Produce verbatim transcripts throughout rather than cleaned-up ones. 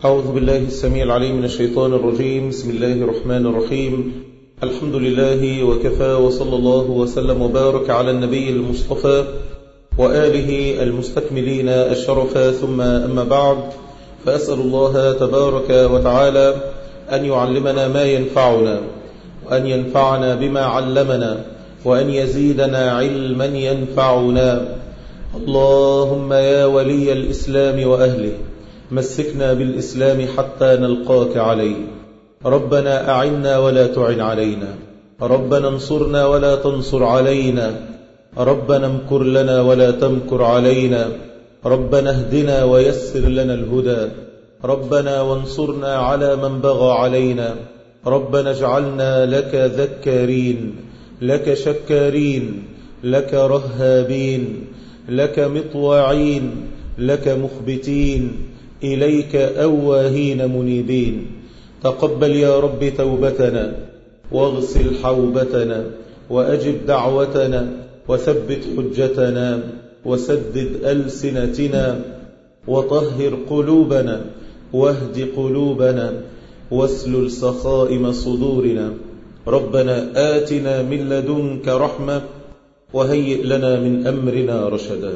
أعوذ بالله السميع العليم من الشيطان الرجيم. بسم الله الرحمن الرحيم. الحمد لله وكفى، وصلى الله وسلم وبارك على النبي المصطفى وآله المستكملين الشرفا، ثم أما بعد، فأسأل الله تبارك وتعالى أن يعلمنا ما ينفعنا، وأن ينفعنا بما علمنا، وأن يزيدنا علما ينفعنا. اللهم يا ولي الإسلام وأهله، مسكنا بالإسلام حتى نلقاك عليه. ربنا أعنا ولا تعن علينا، ربنا انصرنا ولا تنصر علينا، ربنا امكر لنا ولا تمكر علينا، ربنا اهدنا ويسر لنا الهدى، ربنا وانصرنا على من بغى علينا، ربنا اجعلنا لك ذكارين، لك شكارين، لك رهابين، لك مطواعين، لك مخبتين، إليك أواهين منيبين. تقبل يا رب توبتنا، واغسل حوبتنا، وأجب دعوتنا، وثبت حجتنا، وسدد ألسنتنا، وطهر قلوبنا، واهد قلوبنا، واسلل سخائم صدورنا. ربنا آتنا من لدنك رحمة، وهيئ لنا من أمرنا رشدا.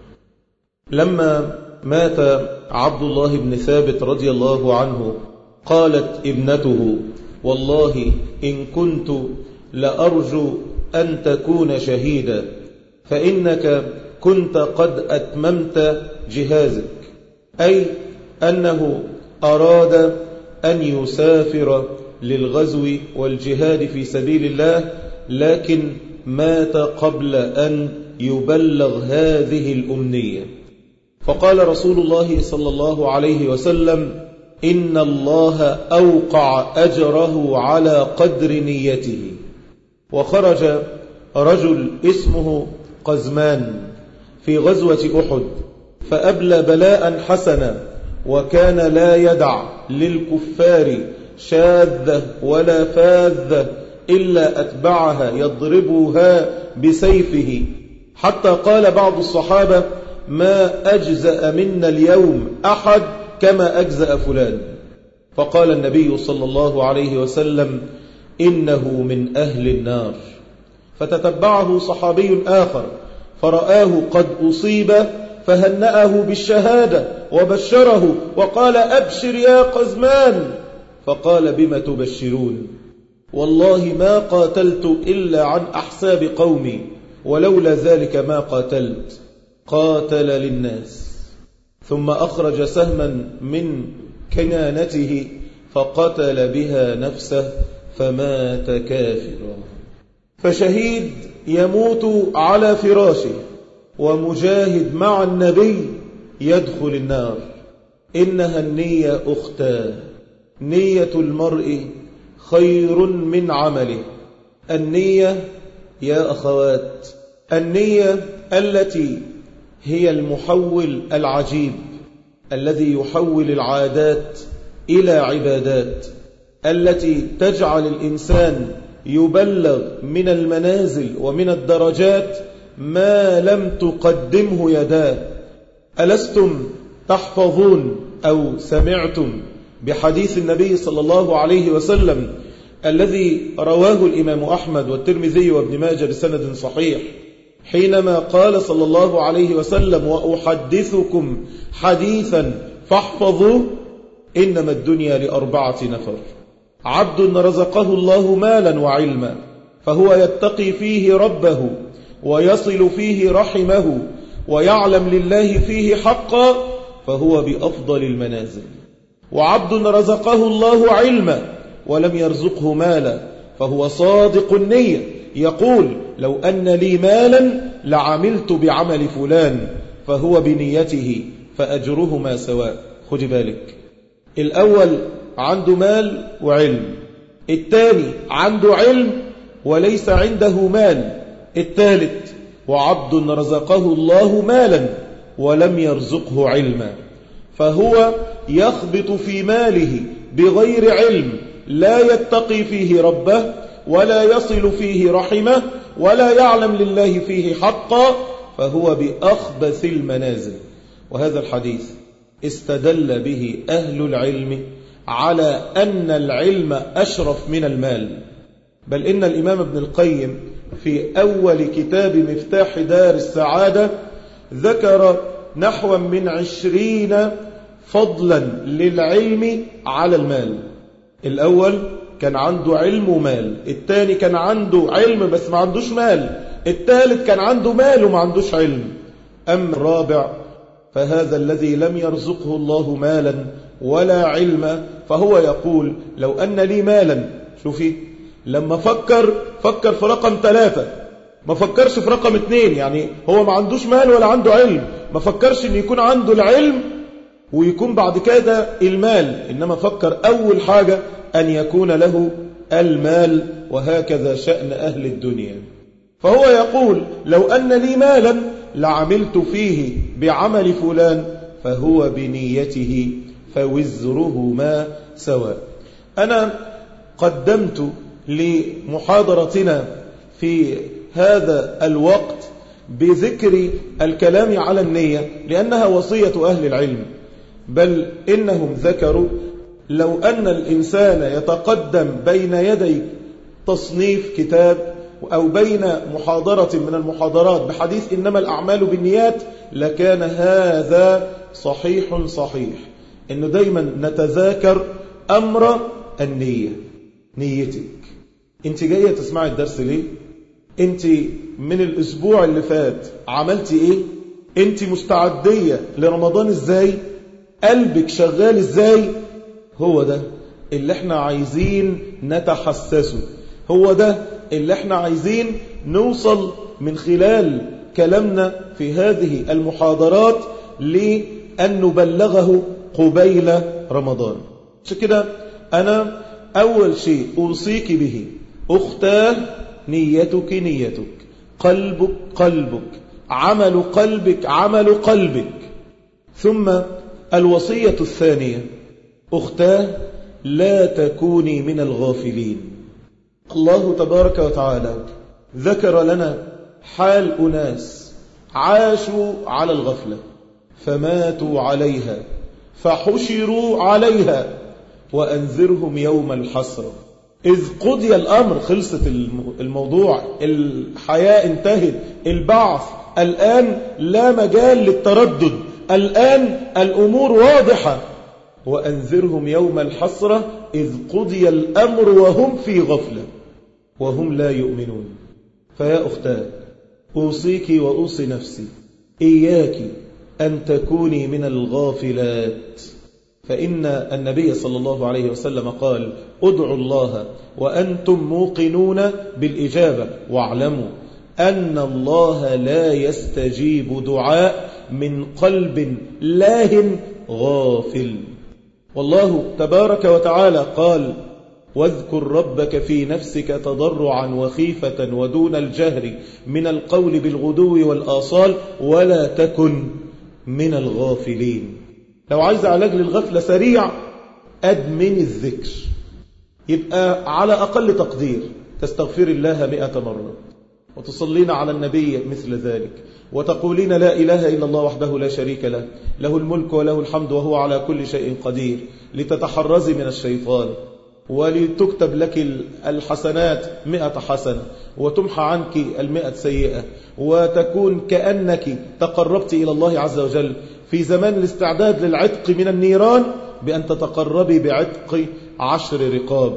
لما مات عبد الله بن ثابت رضي الله عنه، قالت ابنته: والله إن كنت لأرجو أن تكون شهيدا، فإنك كنت قد أتممت جهازك، أي أنه أراد أن يسافر للغزو والجهاد في سبيل الله، لكن مات قبل أن يبلغ هذه الأمنية. فقال رسول الله صلى الله عليه وسلم: إن الله أوقع أجره على قدر نيته. وخرج رجل اسمه قزمان في غزوة أحد، فأبلى بلاء حسنا، وكان لا يدع للكفار شاذة ولا فاذة إلا أتبعها يضربها بسيفه، حتى قال بعض الصحابة: ما أجزأ منا اليوم أحد كما أجزأ فلان. فقال النبي صلى الله عليه وسلم: إنه من أهل النار. فتتبعه صحابي آخر فرآه قد أصيب، فهنأه بالشهادة وبشره وقال: أبشر يا قزمان. فقال: بما تبشرون؟ والله ما قاتلت إلا عن أحساب قومي، ولولا ذلك ما قاتلت. قاتل للناس، ثم أخرج سهما من كنانته فقتل بها نفسه فمات كافرا. فشهيد يموت على فراشه، ومجاهد مع النبي يدخل النار. إنها النية أختاه، نية المرء خير من عمله. النية يا أخوات، النية التي هي المحول العجيب الذي يحول العادات إلى عبادات، التي تجعل الإنسان يبلغ من المنازل ومن الدرجات ما لم تقدمه يداه. ألستم تحفظون أو سمعتم بحديث النبي صلى الله عليه وسلم الذي رواه الإمام أحمد والترمذي وابن ماجه بسند صحيح، حينما قال صلى الله عليه وسلم: وأحدثكم حديثا فاحفظوا، إنما الدنيا لأربعة نفر: عبد رزقه الله مالا وعلما، فهو يتقي فيه ربه، ويصل فيه رحمه، ويعلم لله فيه حقا، فهو بأفضل المنازل. وعبد رزقه الله علما ولم يرزقه مالا، فهو صادق النية، يقول: لو أن لي مالا لعملت بعمل فلان، فهو بنيته فأجرهما سواء. خذ بالك، الأول عنده مال وعلم، الثاني عنده علم وليس عنده مال، الثالث وعبد رزقه الله مالا ولم يرزقه علما، فهو يخبط في ماله بغير علم، لا يتقي فيه ربه، ولا يصل فيه رحمه، ولا يعلم لله فيه حقا، فهو بأخبث المنازل. وهذا الحديث استدل به أهل العلم على أن العلم أشرف من المال. بل إن الإمام ابن القيم في أول كتاب مفتاح دار السعادة ذكر نحو من عشرين فضلا للعلم على المال. الأول كان عنده علم ومال، الثاني كان عنده علم بس ما عندوش مال، الثالث كان عنده مال وما عندوش علم. أما الرابع فهذا الذي لم يرزقه الله مالا ولا علم، فهو يقول لو أن لي مالا، شوفي لما فكر فكر في رقم ثلاثة، ما فكرش في رقم اثنين. يعني هو ما عندوش مال ولا عنده علم، ما فكرش ان يكون عنده العلم ويكون بعد كده المال، إنما فكر أول حاجة أن يكون له المال. وهكذا شأن أهل الدنيا. فهو يقول لو أن لي مالا لعملت فيه بعمل فلان فهو بنيته فوزرهما سواء. أنا قدمت لمحاضرتنا في هذا الوقت بذكر الكلام على النية لأنها وصية أهل العلم، بل إنهم ذكروا لو أن الإنسان يتقدم بين يدي تصنيف كتاب أو بين محاضرة من المحاضرات بحديث إنما الأعمال بالنيات لكان هذا صحيح صحيح. إنه دايما نتذاكر أمر النية. نيتك أنت جاية تسمعي الدرس ليه؟ أنت من الأسبوع اللي فات عملتي إيه؟ أنت مستعدية لرمضان إزاي؟ قلبك شغال إزاي؟ هو ده اللي احنا عايزين نتحسسه، هو ده اللي احنا عايزين نوصل من خلال كلامنا في هذه المحاضرات لأن نبلغه قبيل رمضان. عشان كده أنا أول شيء أوصيك به أختاه نيتك نيتك، قلبك قلبك، عمل قلبك عمل قلبك. ثم الوصية الثانية أختاه لا تكوني من الغافلين. الله تبارك وتعالى ذكر لنا حال أناس عاشوا على الغفلة فماتوا عليها فحشروا عليها وأنذرهم يوم الحسرة إذ قضي الأمر. خلصت الموضوع، الحياة انتهت، البعث الآن لا مجال للتردد، الآن الأمور واضحة. وأنذرهم يوم الحسرة إذ قضي الأمر وهم في غفلة وهم لا يؤمنون. فيا أختاه أوصيك وأوصي نفسي إياك أن تكوني من الغافلات، فإن النبي صلى الله عليه وسلم قال ادعوا الله وأنتم موقنون بالإجابة واعلموا أن الله لا يستجيب دعاء من قلب لاه غافل. والله تبارك وتعالى قال واذكر ربك في نفسك تضرعا وخيفة ودون الجهر من القول بالغدو والآصال ولا تكن من الغافلين. لو عايز علاج للغفلة سريع أدمن الذكر، يبقى على أقل تقدير تستغفر الله مئة مرة وتصلين على النبي مثل ذلك وتقولين لا إله إلا الله وحده لا شريك له له الملك وله الحمد وهو على كل شيء قدير لتتحرزي من الشيطان ولتكتب لك الحسنات مئة حسنة وتمحى عنك المئة سيئة وتكون كأنك تقربت إلى الله عز وجل في زمان الاستعداد للعتق من النيران بأن تتقربي بعتق عشر رقاب.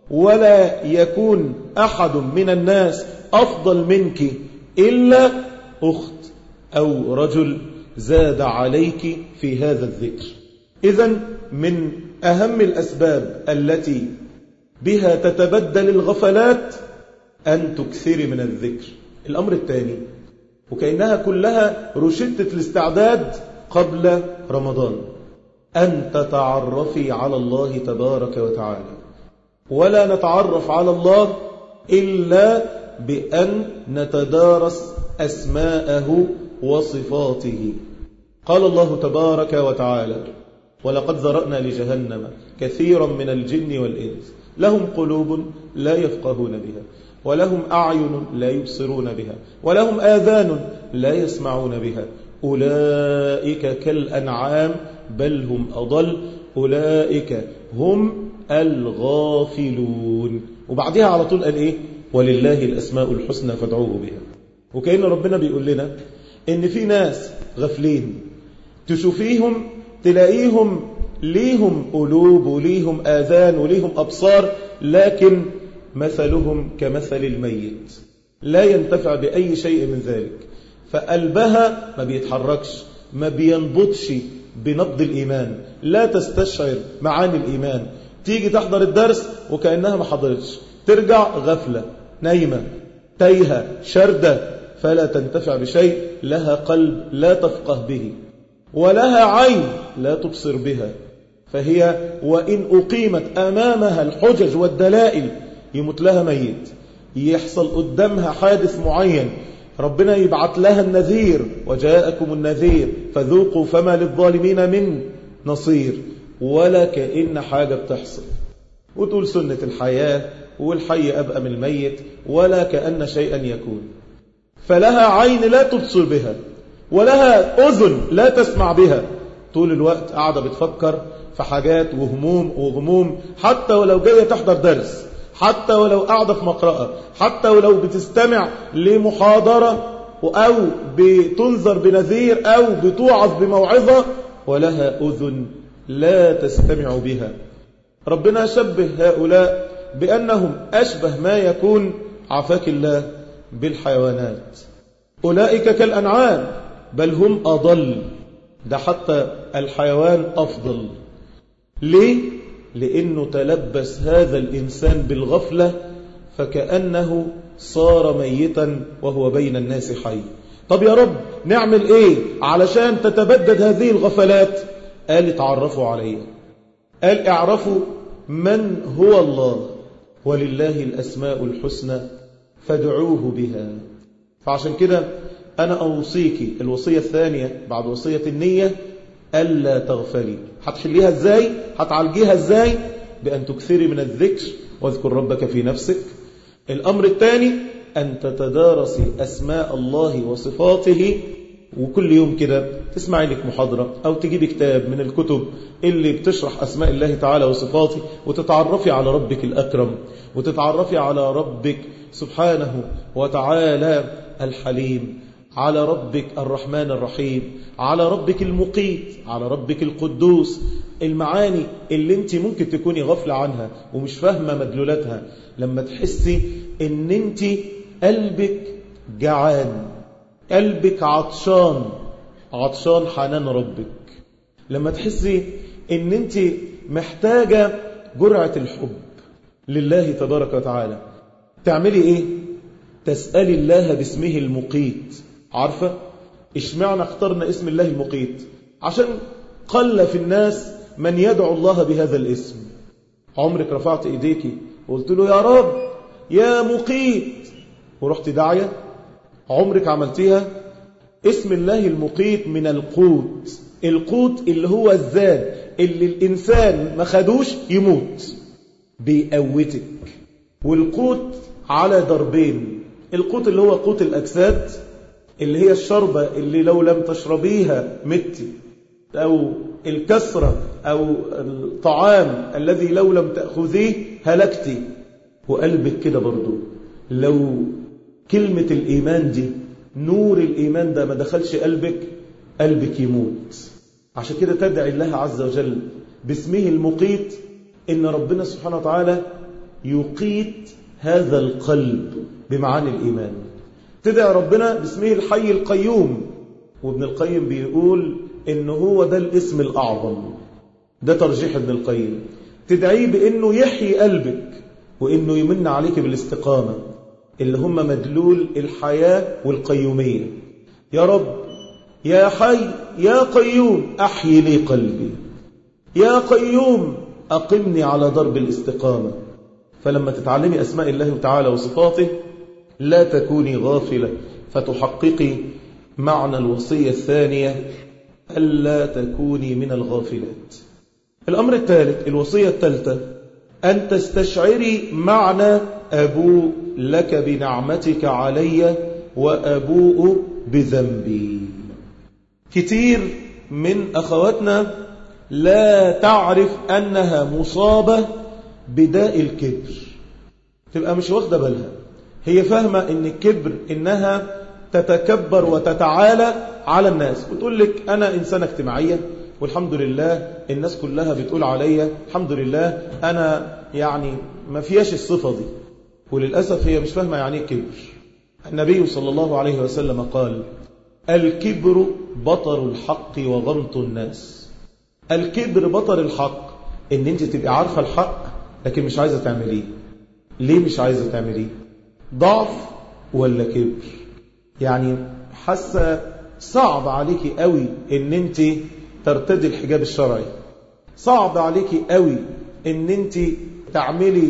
ولا يكون أحد من الناس أفضل منك إلا أخت أو رجل زاد عليك في هذا الذكر. إذن من أهم الأسباب التي بها تتبدل الغفلات أن تكثري من الذكر. الأمر الثاني وكأنها كلها رشدة الاستعداد قبل رمضان أن تتعرفي على الله تبارك وتعالى. ولا نتعرف على الله إلا بأن نتدارس أسماءه وصفاته. قال الله تبارك وتعالى ولقد ذرأنا لجهنم كثيرا من الجن والإنس لهم قلوب لا يفقهون بها ولهم أعين لا يبصرون بها ولهم آذان لا يسمعون بها أولئك كالأنعام بل هم أضل أولئك هم الغافلون. وبعدها على طول قال إيه؟ ولله الأسماء الحسنى فادعوه بها. وكأن ربنا بيقول لنا إن في ناس غفلين تشوفيهم تلاقيهم ليهم قلوب وليهم آذان وليهم أبصار، لكن مثلهم كمثل الميت لا ينتفع بأي شيء من ذلك. فقلبها ما بيتحركش، ما بينبضش بنبض الإيمان، لا تستشعر معاني الإيمان. تيجي تحضر الدرس وكأنها ما حضرتش، ترجع غفلة نايمة تايهة شردة، فلا تنتفع بشيء. لها قلب لا تفقه به، ولها عين لا تبصر بها، فهي وإن أقيمت أمامها الحجج والدلائل يموت لها ميت، يحصل قدامها حادث معين، ربنا يبعث لها النذير وجاءكم النذير فذوقوا فما للظالمين من نصير، ولا كأن حاجة بتحصل، وتقول سنة الحياة والحي أبقى من الميت، ولا كأن شيئا يكون. فلها عين لا تبصر بها، ولها أذن لا تسمع بها، طول الوقت قاعدة بتفكر في حاجات وهموم وغموم، حتى ولو جاية تحضر درس، حتى ولو قاعدة في مقرأة، حتى ولو بتستمع لمحاضرة أو بتنذر بنذير أو بتوعظ بموعظة، ولها أذن لا تستمع بها. ربنا شبه هؤلاء بأنهم أشبه ما يكون عافاك الله بالحيوانات. أولئك كالأنعام بل هم أضل، ده حتى الحيوان أفضل. ليه؟ لأنه تلبس هذا الإنسان بالغفلة فكأنه صار ميتا وهو بين الناس حي. طب يا رب نعمل إيه علشان تتبدد هذه الغفلات؟ قال اتعرفوا عليه، قال اعرفوا من هو الله، ولله الأسماء الحسنى فادعوه بها. فعشان كده أنا أوصيك الوصية الثانية بعد وصية النية ألا تغفلي. هتحليها إزاي؟ هتعالجيها إزاي؟ بأن تكثري من الذكر واذكر ربك في نفسك. الأمر الثاني أن تتدارسي أسماء الله وصفاته، وكل يوم كده تسمعي لك محاضرة أو تجيب كتاب من الكتب اللي بتشرح أسماء الله تعالى وصفاته، وتتعرفي على ربك الأكرم، وتتعرفي على ربك سبحانه وتعالى الحليم، على ربك الرحمن الرحيم، على ربك المقيت، على ربك القدوس. المعاني اللي انت ممكن تكوني غافلة عنها ومش فاهمة مدلولاتها، لما تحسي ان انت قلبك جعان، قلبك عطشان، عطشان حنان ربك، لما تحسي ان انت محتاجة جرعة الحب لله تبارك وتعالى، تعملي ايه؟ تسألي الله باسمه المقيت. عارفة اشمعنا اخترنا اسم الله المقيت؟ عشان قل في الناس من يدعو الله بهذا الاسم. عمرك رفعت ايديك وقلت له يا رب يا مقيت ورحت داعية؟ عمرك عملتيها؟ اسم الله المقيت من القوت، القوت اللي هو الزاد اللي الإنسان ما خدوش يموت، بيقوتك. والقوت على ضربين، القوت اللي هو قوت الأجساد اللي هي الشربة اللي لو لم تشربيها متي، أو الكسرة أو الطعام الذي لو لم تأخذيه هلكتي. وقلبك كده برضو، لو كلمة الإيمان دي نور الإيمان ده ما دخلش قلبك، قلبك يموت. عشان كده تدعي الله عز وجل باسمه المقيت إن ربنا سبحانه وتعالى يقيت هذا القلب بمعاني الإيمان. تدعي ربنا باسمه الحي القيوم، وابن القيم بيقول إنه هو ده الاسم الأعظم، ده ترجيح ابن القيم. تدعيه بإنه يحيي قلبك وإنه يمن عليك بالاستقامة اللي هم مدلول الحياة والقيومية. يا رب يا حي يا قيوم أحيي لي قلبي، يا قيوم أقمني على ضرب الاستقامة. فلما تتعلمي أسماء الله تعالى وصفاته لا تكوني غافلة، فتحققي معنى الوصية الثانية ألا تكوني من الغافلات. الأمر الثالث، الوصية الثالثة، أن تستشعري معنى أبوء لك بنعمتك علي وأبوء بذنبي. كتير من أخواتنا لا تعرف أنها مصابة بداء الكبر، تبقى مش واخدة بالها. هي فاهمة أن الكبر إنها تتكبر وتتعالى على الناس، وتقول لك أنا إنسانة اجتماعية والحمد لله الناس كلها بتقول عليا الحمد لله أنا يعني ما فيهاش الصفة دي. وللأسف هي مش فاهمة يعني كبر. النبي صلى الله عليه وسلم قال: الكبر بطر الحق وغمط الناس. الكبر بطر الحق، ان انت تبقى عارفة الحق لكن مش عايزة تعمليه. ليه مش عايزة تعمليه؟ ضعف ولا كبر؟ يعني حاسة صعب عليكي قوي ان انت ترتدي الحجاب الشرعي، صعب عليكي قوي ان انت تعملي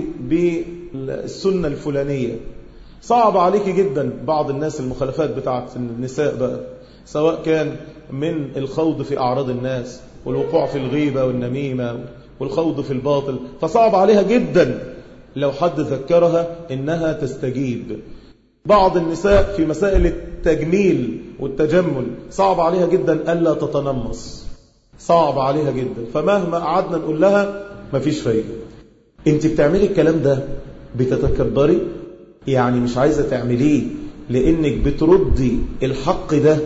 بالسنة الفلانية، صعب عليكي جدا بعض الناس المخالفات بتاعت النساء بقى، سواء كان من الخوض في أعراض الناس والوقوع في الغيبة والنميمة والخوض في الباطل، فصعب عليها جدا لو حد ذكرها إنها تستجيب. بعض النساء في مسائل التجميل والتجمل صعب عليها جدا ألا تتنمص، صعب عليها جدا، فمهما قعدنا نقول لها مفيش فايدة. انت بتعملي الكلام ده بتتكبري، يعني مش عايزة تعمليه لأنك بتردي الحق ده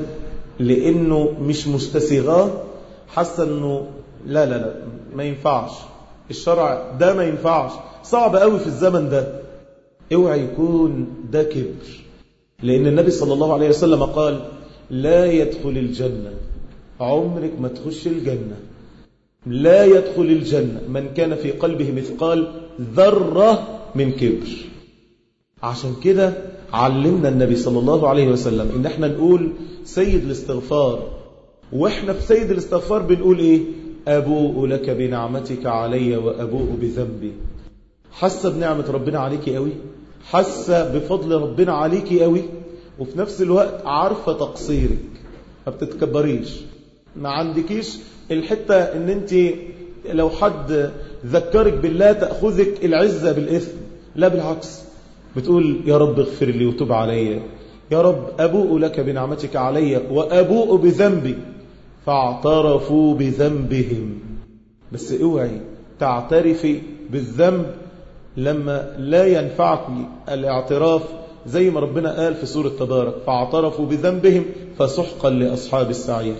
لأنه مش مستسيغاه، حاسة أنه لا لا لا ما ينفعش، الشرع ده ما ينفعش، صعب قوي في الزمن ده. اوعى يكون ده كبر، لأن النبي صلى الله عليه وسلم قال: لا يدخل الجنة، عمرك ما تخش الجنة، لا يدخل الجنة من كان في قلبه مثقال ذرة من كبر. عشان كده علمنا النبي صلى الله عليه وسلم إن احنا نقول سيد الاستغفار، واحنا في سيد الاستغفار بنقول ايه؟ أبوء لك بنعمتك علي وأبوء بذنبي. حاسة بنعمة ربنا عليكي قوي، حاسة بفضل ربنا عليكي قوي، وفي نفس الوقت عارفة تقصيرك، ما بتتكبريش، ما عندكيش الحتة ان انت لو حد ذكرك بالله تأخذك العزة بالإثم، لا بالعكس، بتقول يا رب اغفر لي وتب علي، يا رب أبوء لك بنعمتك علي وأبوء بذنبي، فاعترفوا بذنبهم. بس اوعي تعترفي بالذنب لما لا ينفعك الاعتراف، زي ما ربنا قال في سورة تبارك: فاعترفوا بذنبهم فسحقا لأصحاب السعير.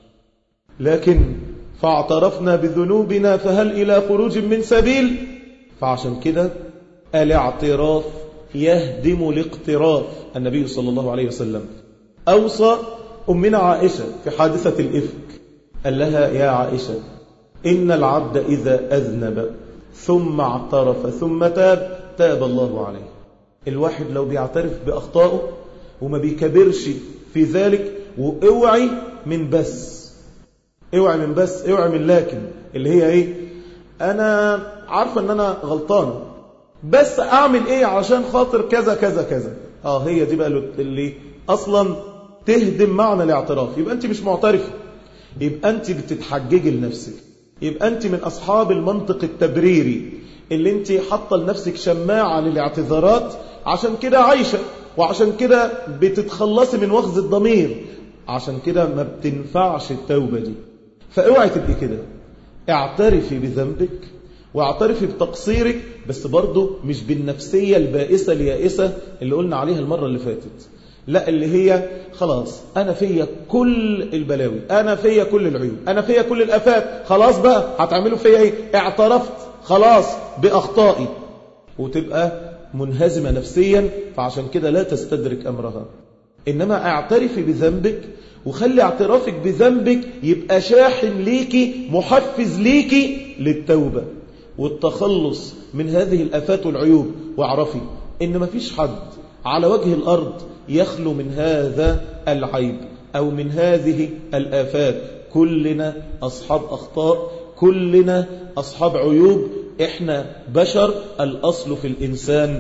لكن فاعترفنا بذنوبنا فهل إلى خروج من سبيل؟ فعشان كده الاعتراف يهدم الاقتراف. النبي صلى الله عليه وسلم أوصى أمنا عائشة في حادثة الإفك، قال لها: يا عائشة، إن العبد إذا أذنب ثم اعترف ثم تاب تاب الله عليه. الواحد لو بيعترف بأخطائه وما بيكبرش في ذلك، واوعي من بس، اوعي من بس، اوعي من لكن، اللي هي ايه؟ انا عارفة ان انا غلطانة، بس اعمل ايه عشان خاطر كذا كذا كذا. اه هي دي بقى اللي اصلا تهدم معنى الاعتراف. يبقى انت مش معترفة، يبقى انت بتتحججي لنفسك، يبقى انت من اصحاب المنطق التبريري اللي انت حاطه لنفسك شماعة للاعتذارات، عشان كده عايشة، وعشان كده بتتخلصي من وخز الضمير، عشان كده ما بتنفعش التوبة دي. فاوعي تبقي كده، اعترفي بذنبك واعترفي بتقصيرك، بس برضو مش بالنفسية البائسة اليائسة اللي قلنا عليها المرة اللي فاتت، لا، اللي هي خلاص أنا فيا كل البلاوي، أنا فيا كل العيوب، أنا فيا كل الآفات، خلاص بقى هتعملوا فيا إيه؟ اعترفت خلاص بأخطائي، وتبقى منهزمة نفسيا، فعشان كده لا تستدرك أمرها. إنما اعترفي بذنبك، وخلي اعترافك بذنبك يبقى شاحن ليكي، محفز ليكي للتوبة والتخلص من هذه الآفات والعيوب. واعرفي إن مفيش حد على وجه الأرض يخلو من هذا العيب أو من هذه الآفات. كلنا أصحاب أخطاء، كلنا أصحاب عيوب، إحنا بشر، الأصل في الإنسان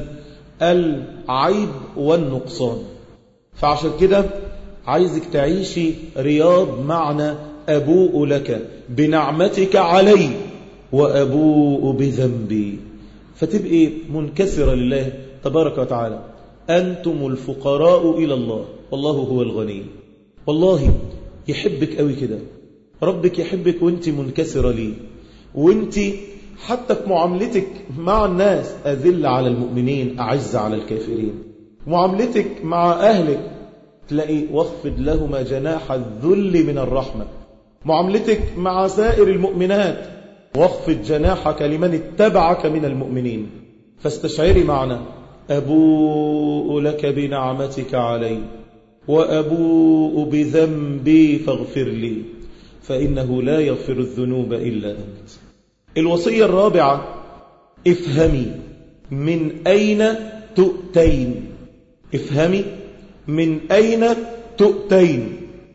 العيب والنقصان. فعشان كده عايزك تعيشي رياض معنى أبوء لك بنعمتك علي وأبوء بذنبي، فتبقي منكسرة لله تبارك وتعالى. أنتم الفقراء إلى الله والله هو الغني. والله يحبك قوي كده، ربك يحبك وانت منكسرة ليه، وانت حتى في معاملتك مع الناس أذل على المؤمنين أعز على الكافرين. معاملتك مع أهلك تلاقي واخفض لهما جناح الذل من الرحمة. معاملتك مع سائر المؤمنات واخفض جناحك لمن اتبعك من المؤمنين. فاستشعري معنا أبوء لك بنعمتك علي وأبوء بذنبي فاغفر لي فإنه لا يغفر الذنوب إلا أنت. الوصية الرابعة افهمي من أين تؤتين. افهمي من أين تؤتين.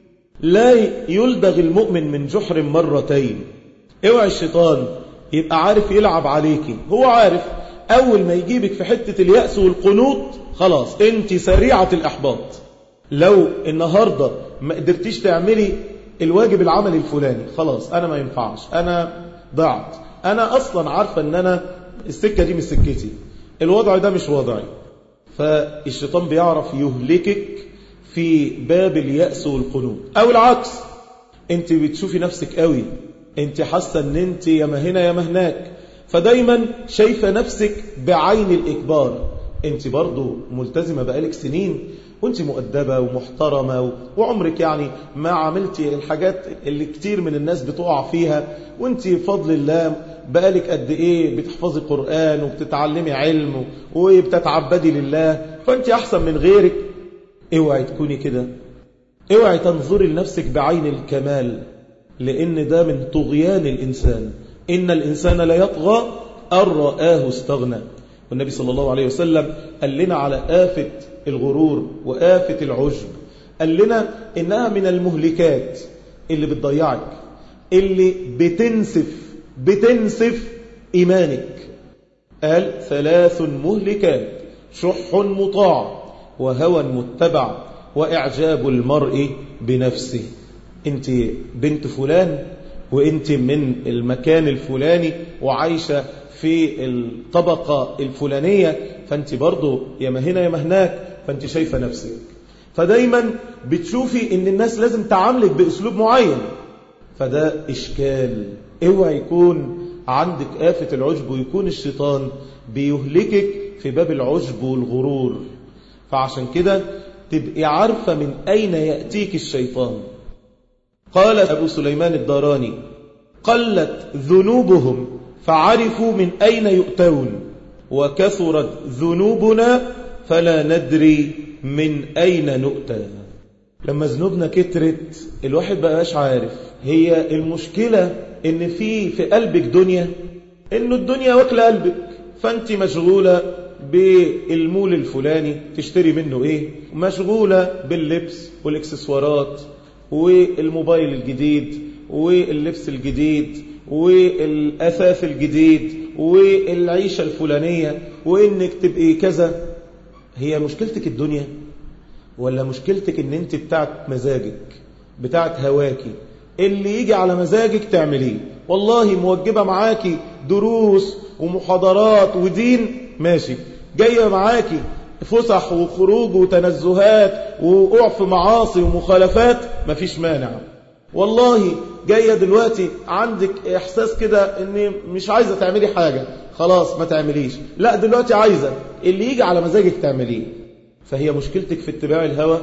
لا يلدغ المؤمن من جحر مرتين. اوعى الشيطان يبقى عارف يلعب عليكي. هو عارف أول ما يجيبك في حتة اليأس والقنوط خلاص انت سريعة الأحباط. لو النهاردة ما قدرتيش تعملي الواجب العملي الفلاني خلاص أنا ما ينفعش، أنا ضعت، أنا أصلا عارفة أن أنا السكة دي مش سكتي، الوضع ده مش وضعي. فالشيطان بيعرف يهلكك في باب اليأس والقنوط. أو العكس، انت بتشوفي نفسك قوي، انت حاسة ان انت يا ما هنا يا ما هناك، فدايما شايفة نفسك بعين الإكبار. انت برضو ملتزمة بقالك سنين وانت مؤدبة ومحترمة وعمرك يعني ما عملتي الحاجات اللي كتير من الناس بتقع فيها، وانت بفضل الله بقالك قد ايه بتحفظي قرآن وبتتعلمي علم وبتتعبدي لله، فانت احسن من غيرك. اوعي تكوني كده، اوعي تنظري لنفسك بعين الكمال، لان ده من طغيان الانسان. ان الانسان لا يطغى ان رآه استغنى. والنبي صلى الله عليه وسلم قال لنا على آفة الغرور وآفة العجب، قال لنا إنها من المهلكات اللي بتضيعك، اللي بتنسف بتنسف إيمانك. قال ثلاث مهلكات: شح مطاع وهوى متبع وإعجاب المرء بنفسه. انت بنت فلان وانت من المكان الفلاني وعايشة في الطبقة الفلانية، فانت برضو يا ما هنا يا ما هناك، فانت شايفة نفسك، فدايما بتشوفي ان الناس لازم تعاملك باسلوب معين، فده اشكال. اوعى يكون عندك آفة العجب ويكون الشيطان بيهلكك في باب العجب والغرور. فعشان كده تبقي عارفة من اين يأتيك الشيطان. قال ابو سليمان الداراني: قلت ذنوبهم فعرفوا من أين يؤتون، وكثرت ذنوبنا فلا ندري من أين نؤتى. لما ذنوبنا كترت الواحد بقاش عارف. هي المشكلة إن في في قلبك دنيا، إنه الدنيا واكلة قلبك، فأنت مشغولة بالمول الفلاني تشتري منه إيه، مشغولة باللبس والإكسسوارات والموبايل الجديد واللبس الجديد والأثاث الجديد والعيشة الفلانية وإنك تبقي كذا. هي مشكلتك الدنيا ولا مشكلتك إن أنت بتاعت مزاجك، بتاعت هواكي، اللي يجي على مزاجك تعمليه؟ والله موجبة معاكي دروس ومحاضرات ودين ماشي، جاية معاكي فسح وخروج وتنزهات ووقوع في معاصي ومخالفات مفيش مانع. والله جاية دلوقتي عندك إحساس كده إن مش عايزة تعملي حاجة، خلاص ما تعمليش، لا دلوقتي عايزة، اللي يجي على مزاجك تعمليه. فهي مشكلتك في اتباع الهوى.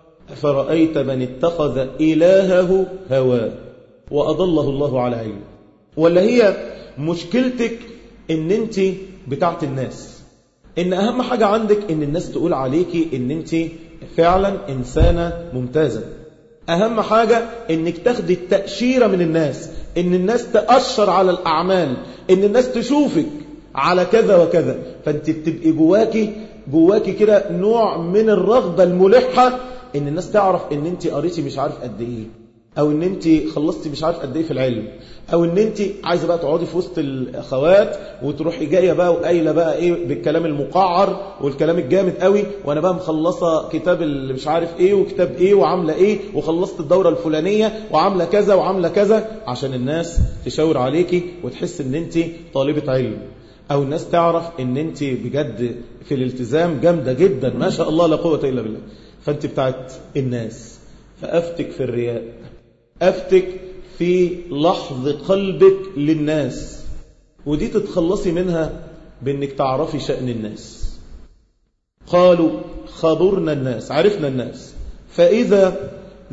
فرأيت من اتخذ إلهه هواه وأضله الله على علم. ولا هي مشكلتك إن أنت بتاعت الناس، إن أهم حاجة عندك إن الناس تقول عليكي إن أنت فعلا إنسانة ممتازة، أهم حاجة إنك تاخدي التأشيرة من الناس، إن الناس تأشر على الأعمال، إن الناس تشوفك على كذا وكذا، فأنت تبقي جواكي جواكي كده نوع من الرغبة الملحة إن الناس تعرف إن أنت قريتي مش عارف قد إيه، أو إن أنت خلصتي مش عارف قد إيه في العلم، أو إن أنت عايزة بقى تقعدي في وسط الأخوات وتروحي جاية بقى وقايلة بقى إيه بالكلام المقعر والكلام الجامد قوي، وأنا بقى مخلصة كتاب اللي مش عارف إيه وكتاب إيه وعاملة إيه وخلصت الدورة الفلانية وعاملة كذا وعاملة كذا، عشان الناس تشاور عليكي وتحس إن أنت طالبة علم، أو الناس تعرف إن أنت بجد في الالتزام جامدة جدا ما شاء الله لا قوة إلا بالله، فأنت بتاعت الناس. فأفتك في الرياء، أفتك في لحظ قلبك للناس، ودي تتخلصي منها بأنك تعرفي شأن الناس. قالوا خبرنا الناس، عرفنا الناس، فإذا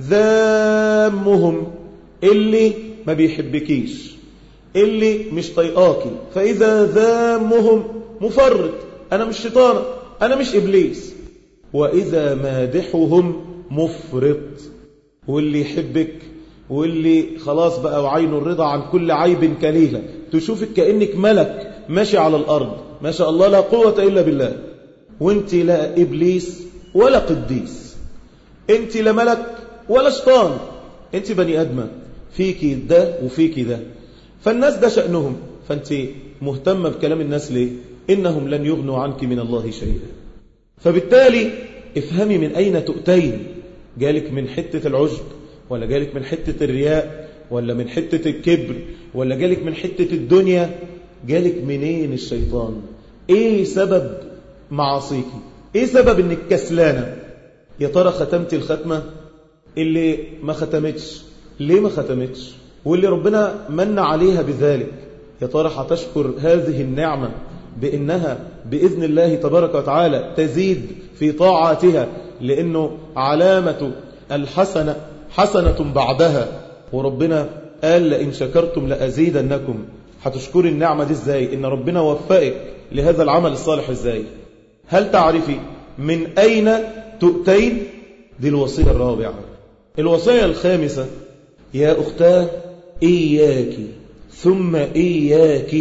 ذامهم اللي ما بيحبكيش، اللي مش طيقاكي، فإذا ذامهم مفرط، أنا مش شيطانة، أنا مش إبليس. وإذا مادحهم مفرط، واللي يحبك واللي خلاص بقى وعين الرضا عن كل عيب كليلة، تشوفك كأنك ملك ماشي على الأرض ما شاء الله لا قوة إلا بالله، وانت لا إبليس ولا قديس، انت لا ملك ولا شيطان، انت بني أدمة، فيكي ده وفيكي ده. فالناس ده شأنهم، فانت مهتمة بكلام الناس ليه؟ إنهم لن يغنوا عنك من الله شيئا. فبالتالي افهمي من أين تؤتين، جالك من حتة العجب، ولا جالك من حتة الرياء، ولا من حتة الكبر، ولا جالك من حتة الدنيا؟ جالك منين الشيطان؟ ايه سبب معاصيكي؟ ايه سبب انك كسلانة؟ يا ترى ختمت الختمة اللي ما ختمتش؟ ليه ما ختمتش؟ واللي ربنا من عليها بذلك، يا ترى هتشكر هذه النعمة بأنها بإذن الله تبارك وتعالى تزيد في طاعاتها، لأنه علامة الحسنة حسنة بعدها، وربنا قال لئن شكرتم لأزيدنكم. هتشكري النعمة دي ازاي؟ إن ربنا وفقك لهذا العمل الصالح ازاي؟ هل تعرفي من أين تؤتين؟ دي الوصية الرابعة. الوصية الخامسة، يا أختاه إياك ثم إياك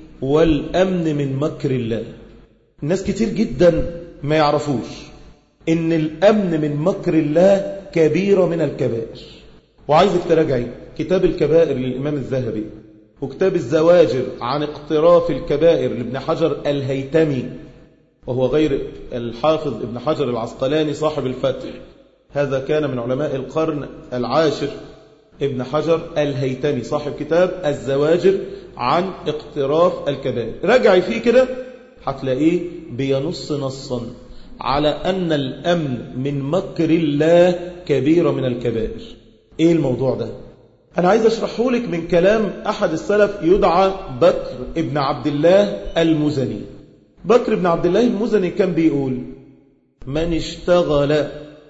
والأمن من مكر الله. الناس كتير جدا ما يعرفوش إن الأمن من مكر الله كبيرة من الكبائر. وعايزك تراجعي كتاب الكبائر للإمام الذهبي، وكتاب الزواجر عن اقتراف الكبائر لابن حجر الهيتمي، وهو غير الحافظ ابن حجر العسقلاني صاحب الفتح، هذا كان من علماء القرن العاشر. ابن حجر الهيتمي صاحب كتاب الزواجر عن اقتراف الكبائر، راجعي فيه كده هتلاقيه بينص نصا على أن الأمن من مكر الله كبيرة من الكبائر. ايه الموضوع ده؟ أنا عايز أشرحه لك من كلام أحد السلف يدعى بكر ابن عبد الله المزني. بكر ابن عبد الله المزني كان بيقول: من اشتغل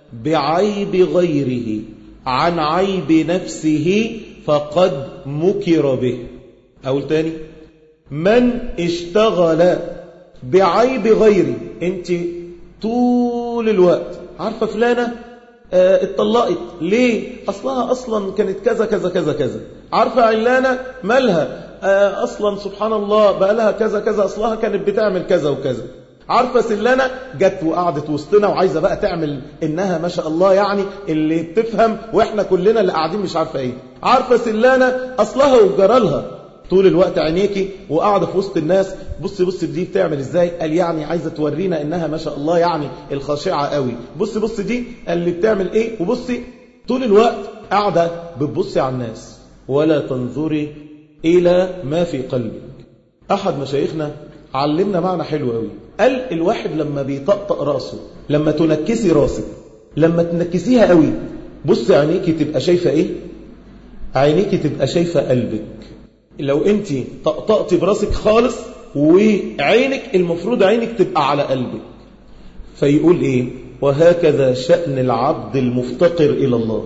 بعيب غيره عن عيب نفسه فقد مكر به. أقول تاني: من اشتغل بعيب غيره، انت طول الوقت عارفة فلانة اه اتطلقت ليه؟ أصلها أصلا كانت كذا كذا كذا كذا. عارفة علانة مالها اه أصلا سبحان الله بقى لها كذا كذا، أصلها كانت بتعمل كذا وكذا. عارفة سلانة جت وقعدت وسطنا وعايزة بقى تعمل إنها ما شاء الله يعني اللي بتفهم، وإحنا كلنا اللي قاعدين مش عارفة إيه. عارفة سلانة أصلها وجرالها، طول الوقت عينيكي وقاعدة في وسط الناس، بص بص دي بتعمل إزاي، قال يعني عايزة تورينا إنها ما شاء الله يعني الخاشعة قوي، بص بص دي اللي بتعمل إيه، وبصي طول الوقت قاعدة بتبصي على الناس ولا تنظري إلى ما في قلبك. أحد مشايخنا علمنا معنى حلو قوي، قال الواحد لما بيطقطق راسه، لما تنكسي راسك، لما تنكسيها قوي، بص عينيكي تبقى شايفة ايه؟ عينيكي تبقى شايفة قلبك. لو انت طقطقتي براسك خالص وعينك المفروض عينك تبقى على قلبك. فيقول ايه؟ وهكذا شأن العبد المفتقر إلى الله،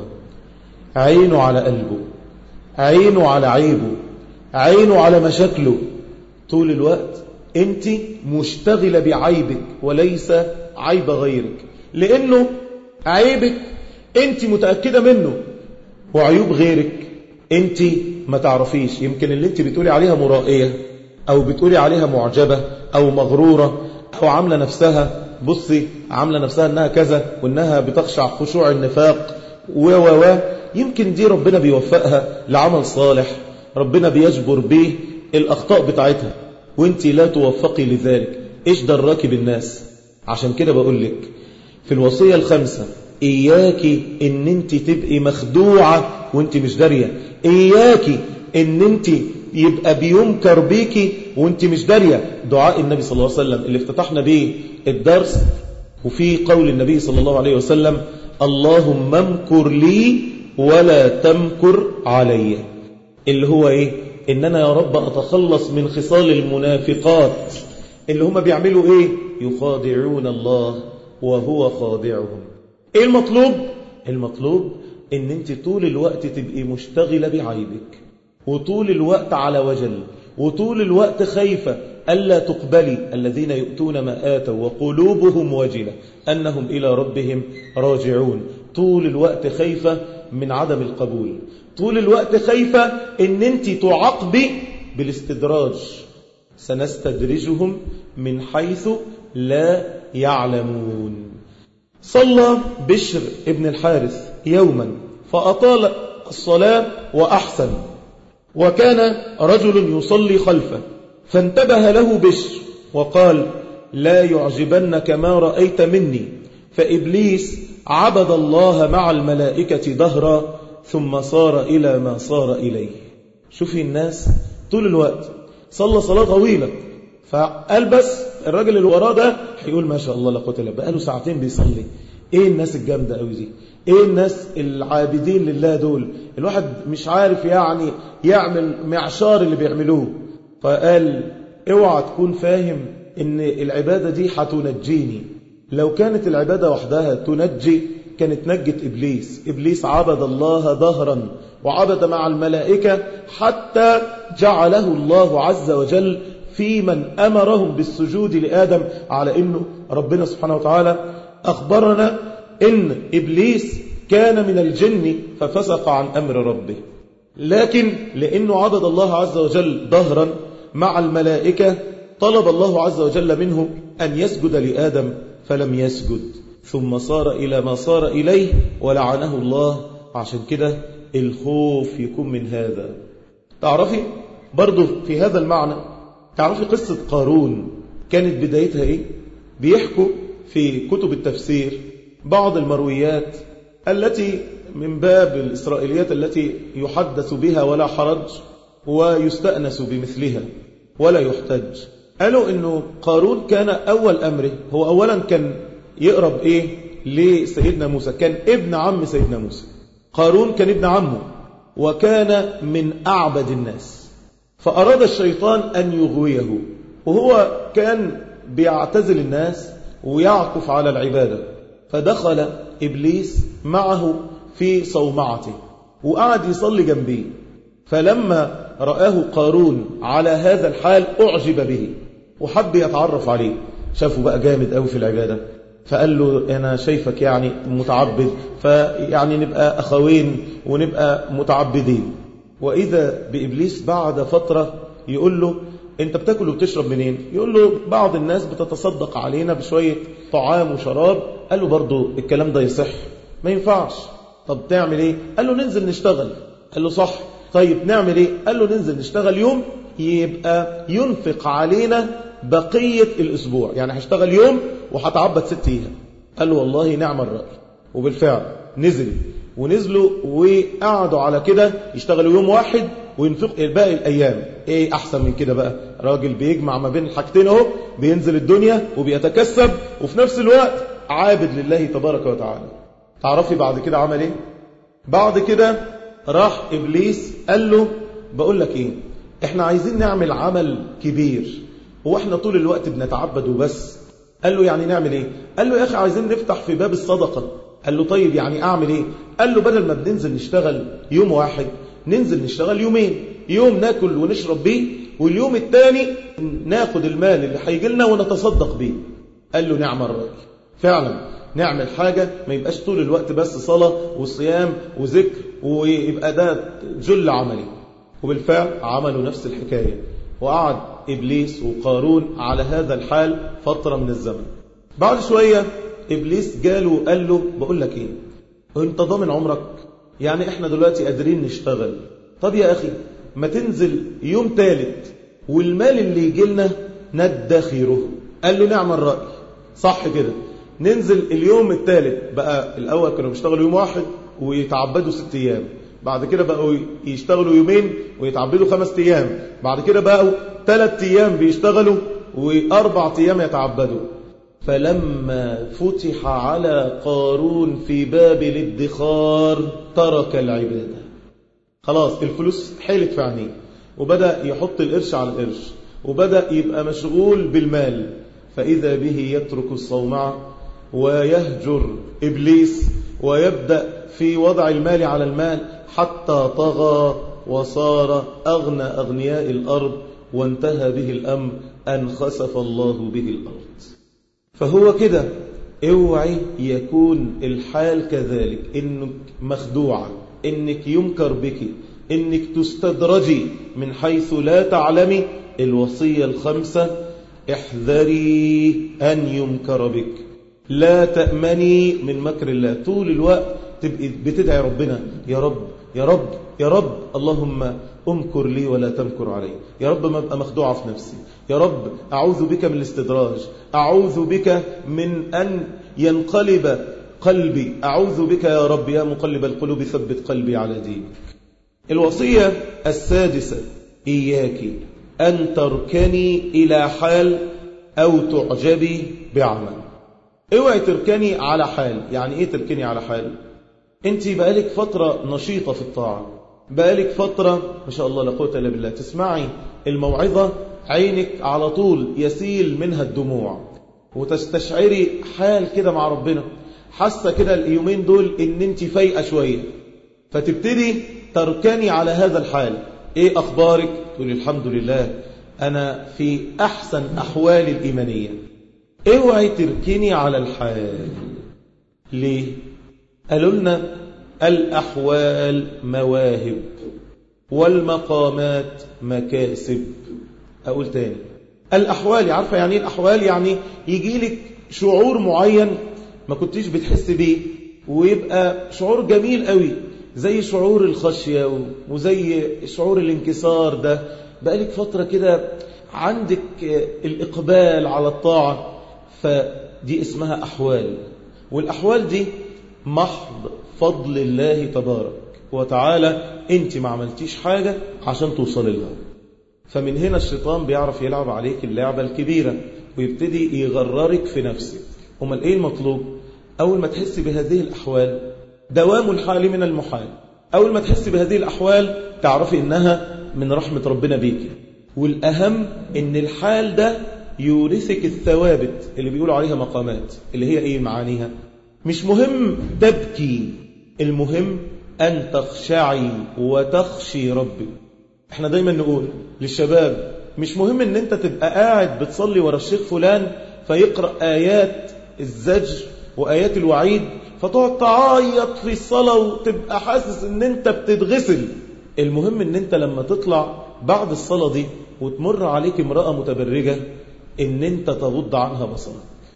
عينه على قلبه، عينه على عيبه، عينه على مشاكله، طول الوقت انت مشتغلة بعيبك وليس عيب غيرك، لانه عيبك انت متأكدة منه، وعيوب غيرك انت ما تعرفيش. يمكن اللي انت بتقولي عليها مرائية او بتقولي عليها معجبة او مغرورة او عاملة نفسها، بصي عاملة نفسها انها كذا وانها بتخشع خشوع النفاق و و و يمكن دي ربنا بيوفقها لعمل صالح، ربنا بيجبر به الاخطاء بتاعتها، وانت لا توفقي لذلك. ايش دراكي بالناس؟ عشان كده بقول لك في الوصية الخامسة، اياكي ان انت تبقي مخدوعة وانت مش دارية، اياكي ان انت يبقى بينكر بيكي وانت مش دارية. دعاء النبي صلى الله عليه وسلم اللي افتتحنا به الدرس، وفي قول النبي صلى الله عليه وسلم: اللهم امكر لي ولا تمكر علي. اللي هو إيه؟ إن أنا يا رب أتخلص من خصال المنافقات اللي هم بيعملوا إيه؟ يخادعون الله وهو خادعهم. إيه المطلوب؟ المطلوب إن أنت طول الوقت تبقي مشتغلة بعيبك، وطول الوقت على وجل، وطول الوقت خايفة ألا تقبلي الذين يؤتون ما آتوا وقلوبهم وجلة أنهم إلى ربهم راجعون. طول الوقت خايفة من عدم القبول، طول الوقت خايفة إن أنت تعاقبي بالاستدراج. سنستدرجهم من حيث لا يعلمون. صلى بشر ابن الحارث يوما فأطال الصلاة وأحسن، وكان رجل يصلي خلفه فانتبه له بشر وقال: لا يعجبنك ما رأيت مني، فإبليس عبد الله مع الملائكة دهرا ثم صار إلى ما صار إليه. شوفي الناس طول الوقت صلى صلاة طويلة، فقال بس الراجل اللي وراه ده هيقول ما شاء الله لا قوة الا بالله، بقاله ساعتين بيصلي. ايه الناس الجامدة قوي دي؟ ايه الناس العابدين لله دول؟ الواحد مش عارف يعني يعمل معشار اللي بيعملوه. فقال: اوعى تكون فاهم ان العبادة دي هتنجيني. لو كانت العبادة وحدها تنجي كانت نجت إبليس. إبليس عبد الله دهرا وعبد مع الملائكة حتى جعله الله عز وجل في من أمرهم بالسجود لآدم، على إنه ربنا سبحانه وتعالى أخبرنا إن إبليس كان من الجن ففسق عن أمر ربه، لكن لأنه عبد الله عز وجل دهرا مع الملائكة طلب الله عز وجل منه أن يسجد لآدم فلم يسجد، ثم صار إلى ما صار إليه ولعنه الله. عشان كده الخوف يكون من هذا. تعرفي برضو في هذا المعنى، تعرفي قصة قارون كانت بدايتها إيه؟ بيحكوا في كتب التفسير بعض المرويات التي من باب الإسرائيليات التي يحدث بها ولا حرج ويستأنس بمثلها ولا يحتج. قالوا إنه قارون كان أول أمره هو أولا كان يقرب إيه لسيدنا موسى، كان ابن عم سيدنا موسى. قارون كان ابن عمه وكان من أعبد الناس، فأراد الشيطان أن يغويه، وهو كان بيعتزل الناس ويعكف على العبادة. فدخل إبليس معه في صومعته وقعد يصلي جنبيه، فلما رآه قارون على هذا الحال أعجب به وحب يتعرف عليه. شافه بقى جامد قوي في العبادة، فقال له: أنا شايفك يعني متعبد، فيعني نبقى أخوين ونبقى متعبدين. وإذا بإبليس بعد فترة يقول له: أنت بتاكل وبتشرب منين؟ يقول له: بعض الناس بتتصدق علينا بشوية طعام وشراب. قال له: برضو الكلام ده يصح؟ ما ينفعش. طب تعمل إيه؟ قال له: ننزل نشتغل. قال له: صح. طيب نعمل إيه؟ قال له: ننزل نشتغل يوم يبقى ينفق علينا بقية الأسبوع، يعني هشتغل يوم وهتعبد ست أيام. قال له: والله نعم الرأي. وبالفعل نزل ونزلوا وقعدوا على كده يشتغلوا يوم واحد وينفق الباقي الأيام. إيه أحسن من كده بقى؟ راجل بيجمع ما بين الحاجتين اهو، بينزل الدنيا وبيتكسب وفي نفس الوقت عابد لله تبارك وتعالى. تعرفي بعد كده عمل إيه؟ بعد كده راح إبليس قال له: بقول لك إيه، إحنا عايزين نعمل عمل كبير، هو إحنا طول الوقت بنتعبد وبس؟ قال له: يعني نعمل إيه؟ قال له: يا أخي عايزين نفتح في باب الصدقة. قال له: طيب يعني أعمل إيه؟ قال له: بدل ما بننزل نشتغل يوم واحد ننزل نشتغل يومين، يوم ناكل ونشرب بيه واليوم الثاني ناخد المال اللي هيجي لنا ونتصدق بيه. قال له: نعم الرأي. فعلا نعمل حاجة ما يبقاش طول الوقت بس صلاة وصيام وذكر ويبقى ده جل عملي. وبالفعل عملوا نفس الحكاية، وقعد إبليس وقارون على هذا الحال فترة من الزمن. بعد شوية إبليس جاله وقال له: بقول لك إيه، أنت ضامن عمرك؟ يعني إحنا دلوقتي قادرين نشتغل، طب يا أخي ما تنزل يوم ثالث والمال اللي يجي لنا ندخره. قال له: نعم الرأي، صح كده. ننزل اليوم الثالث. بقى الأول كانوا بيشتغلوا يوم واحد ويتعبدوا ست أيام، بعد كده بقوا يشتغلوا يومين ويتعبدوا خمس أيام، بعد كده بقوا ثلاث أيام بيشتغلوا وأربع أيام يتعبدوا. فلما فتح على قارون في باب الادخار ترك العبادة. خلاص الفلوس حيلت في عينيه، وبدأ يحط القرش على القرش، وبدأ يبقى مشغول بالمال، فإذا به يترك الصومعة ويهجر إبليس ويبدأ في وضع المال على المال حتى طغى وصار أغنى أغنياء الأرض، وانتهى به الأمر أن خسف الله به الأرض. فهو كده، اوعي يكون الحال كذلك، انك مخدوعة، انك يمكر بك، انك تستدرجي من حيث لا تعلمي. الوصية الخمسة: احذري أن يمكر بك، لا تأمني من مكر الله. طول الوقت تبقي بتدعي ربنا: يا رب يا رب يا رب، اللهم امكر لي ولا تمكر علي، يا رب ما ابقى مخدوعة في نفسي، يا رب أعوذ بك من الاستدراج، أعوذ بك من أن ينقلب قلبي، أعوذ بك يا رب يا مقلب القلوب ثبت قلبي على دينك. الوصية السادسة: إياك أن تركني إلى حال أو تعجبي بعمل. اوعي تركني على حال. يعني ايه تركني على حال؟ انت بقالك فترة نشيطة في الطاعة، بقالك فترة ما شاء الله لا قوة إلا بالله تسمعي الموعظة عينك على طول يسيل منها الدموع، وتستشعري حال كده مع ربنا، حاسة كده اليومين دول ان انت فايقة شوية، فتبتدي تركني على هذا الحال. ايه اخبارك؟ تقولي الحمد لله انا في احسن احوالي الايمانية. اوعي تركني على الحال. ليه؟ قالوا لنا الأحوال مواهب والمقامات مكاسب. أقول تاني، الأحوال، عارفة يعني ايه الأحوال؟ يعني يجي لك شعور معين ما كنتيش بتحس بيه، ويبقى شعور جميل قوي، زي شعور الخشية وزي شعور الانكسار ده. بقالك فترة كده عندك الإقبال على الطاعة، فدي اسمها أحوال. والأحوال دي محض فضل الله تبارك وتعالى، انت ما عملتيش حاجة عشان توصل لها. فمن هنا الشيطان بيعرف يلعب عليك اللعبة الكبيرة ويبتدي يغررك في نفسك. امال ايه المطلوب؟ اول ما تحس بهذه الأحوال، دوام الحال من المحال، اول ما تحس بهذه الأحوال تعرفي انها من رحمة ربنا بيك. والأهم ان الحال ده يورثك الثوابت اللي بيقولوا عليها مقامات، اللي هي ايه معانيها؟ مش مهم تبكي، المهم أن تخشعي وتخشي ربك. احنا دايما نقول للشباب مش مهم ان انت تبقى قاعد بتصلي ورا الشيخ فلان فيقرأ آيات الزجر وآيات الوعيد فتقعد تعيط في الصلاة وتبقى حاسس ان انت بتتغسل. المهم ان انت لما تطلع بعد الصلاة دي وتمر عليك امرأة متبرجة ان انت تغض عنها بصرك.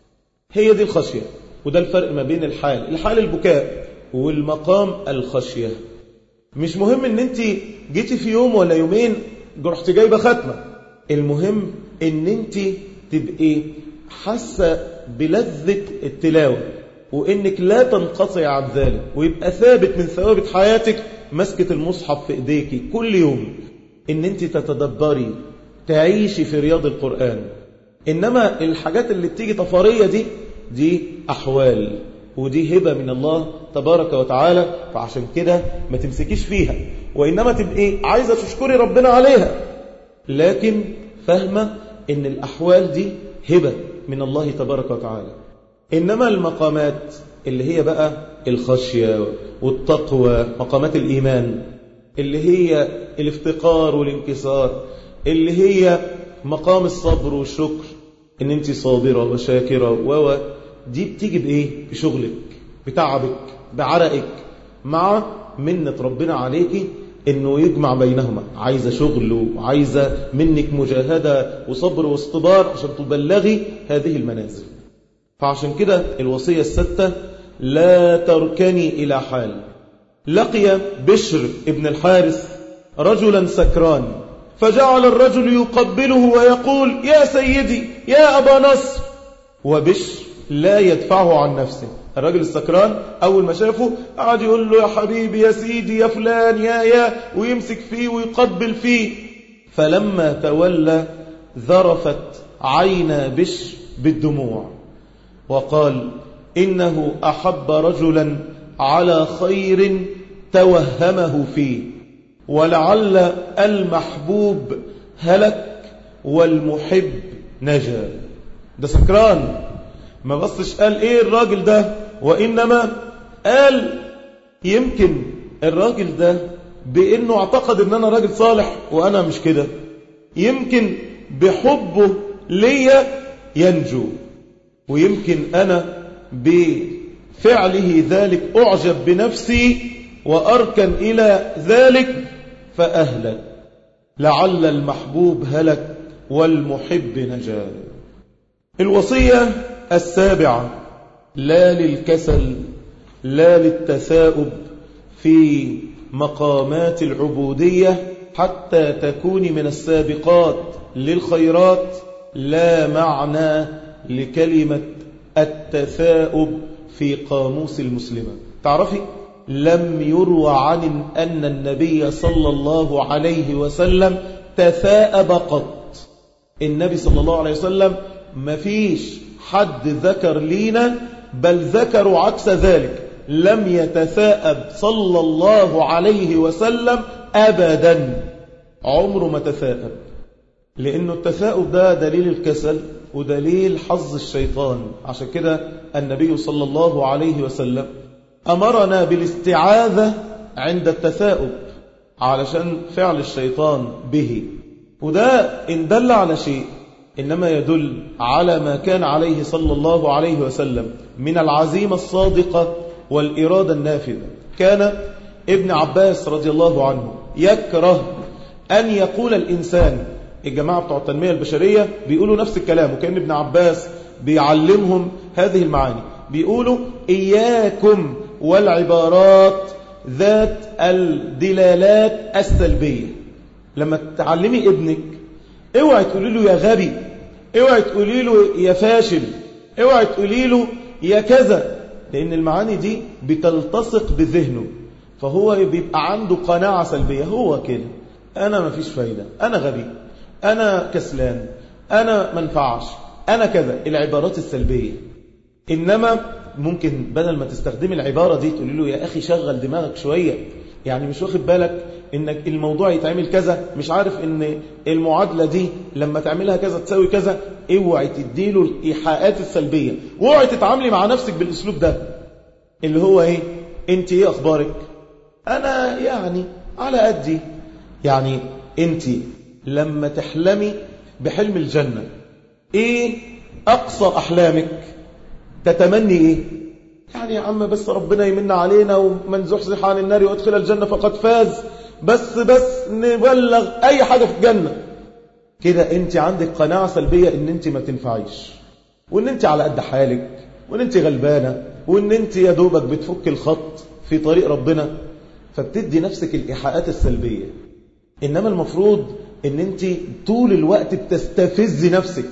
هي دي الخشية، وده الفرق ما بين الحال الحال البكاء والمقام الخشية. مش مهم ان انت جيتي في يوم ولا يومين رحت جايبه ختمة، المهم ان انت تبقي حاسة بلذة التلاوة وانك لا تنقطع عن ذلك، ويبقى ثابت من ثوابت حياتك مسكة المصحف في ايديك كل يوم، ان انت تتدبري تعيشي في رياض القرآن. انما الحاجات اللي بتيجي طفارية دي دي أحوال، ودي هبة من الله تبارك وتعالى، فعشان كده ما تمسكيش فيها، وإنما تبقي عايزة تشكري ربنا عليها، لكن فاهمة إن الأحوال دي هبة من الله تبارك وتعالى. إنما المقامات اللي هي بقى الخشية والتقوى، مقامات الإيمان اللي هي الافتقار والانكسار، اللي هي مقام الصبر والشكر، إن أنت صابرة وشاكرة و دي بتيجي بإيه؟ بشغلك، بتعبك، بعرقك، مع منة ربنا عليكي إنه يجمع بينهما. عايزة شغل وعايزة منك مجاهدة وصبر واصطبار عشان تبلغي هذه المنازل. فعشان كده الوصية الستة: لا تركني إلى حال. لقي بشر ابن الحارث رجلا سكران، فجعل الرجل يقبله ويقول: يا سيدي يا أبا نصر، وبشر لا يدفعه عن نفسه. الرجل السكران أول ما شافه قعد يقول له: يا حبيبي يا سيدي يا فلان يا يا ويمسك فيه ويقبل فيه. فلما تولى ذرفت عينا بشر بالدموع وقال: إنه أحب رجلا على خير توهمه فيه. ولعل المحبوب هلك والمحب نجا. ده سكران، ما بصش قال ايه الراجل ده، وإنما قال يمكن الراجل ده بأنه اعتقد ان انا راجل صالح وانا مش كده، يمكن بحبه ليا ينجو، ويمكن انا بفعله ذلك اعجب بنفسي واركن الى ذلك فاهلك. لعل المحبوب هلك والمحب نجا. الوصية السابعة: لا للكسل، لا للتثاؤب في مقامات العبودية حتى تكوني من السابقات للخيرات. لا معنى لكلمة التثاؤب في قاموس المسلمة. تعرفي لم يروى عن أن النبي صلى الله عليه وسلم تثاءب قط. النبي صلى الله عليه وسلم ما فيش حد ذكر لينا، بل ذكروا عكس ذلك، لم يتثاءب صلى الله عليه وسلم أبدا، عمره ما تثاءب. لأنه التثاؤب ده دليل الكسل ودليل حظ الشيطان. عشان كده النبي صلى الله عليه وسلم أمرنا بالاستعاذة عند التثاؤب علشان فعل الشيطان به. وده إن دل على شيء إنما يدل على ما كان عليه صلى الله عليه وسلم من العزيمة الصادقة والإرادة النافذة. كان ابن عباس رضي الله عنه يكره أن يقول الإنسان، الجماعة بتوع التنمية البشرية بيقولوا نفس الكلام، وكان ابن عباس بيعلمهم هذه المعاني، بيقولوا إياكم والعبارات ذات الدلالات السلبية. لما تعلمي ابنك اوعي تقولي له يا غبي، اوعي تقولي له يا فاشل، اوعي تقولي له يا كذا، لأن المعاني دي بتلتصق بذهنه، فهو بيبقى عنده قناعة سلبية. هو كده، أنا ما فيش فايدة، أنا غبي، أنا كسلان، أنا منفعش، أنا كذا، العبارات السلبية. إنما ممكن بدل ما تستخدمي العبارة دي تقولي له يا أخي شغل دماغك شوية، يعني مش واخد بالك إنك الموضوع يتعمل كذا، مش عارف إن المعادلة دي لما تعملها كذا تساوي كذا. اوعي تديله الإيحاءات السلبية، واوعي تتعاملي مع نفسك بالأسلوب ده اللي هو إيه، أنت إيه أخبارك، أنا يعني على قدي. يعني أنت لما تحلمي بحلم الجنة إيه أقصى أحلامك؟ تتمني إيه؟ يعني يا عم بس ربنا يمن علينا ومن زحزح عن النار وادخل الجنة فقد فاز، بس بس نبلغ أي حاجة في الجنة كده. أنت عندك قناعة سلبية إن أنت ما تنفعيش، وإن أنت على قد حالك، وإن أنت غلبانة، وإن أنت يا دوبك بتفك الخط في طريق ربنا، فبتدي نفسك الإيحاءات السلبية. إنما المفروض إن أنت طول الوقت بتستفز نفسك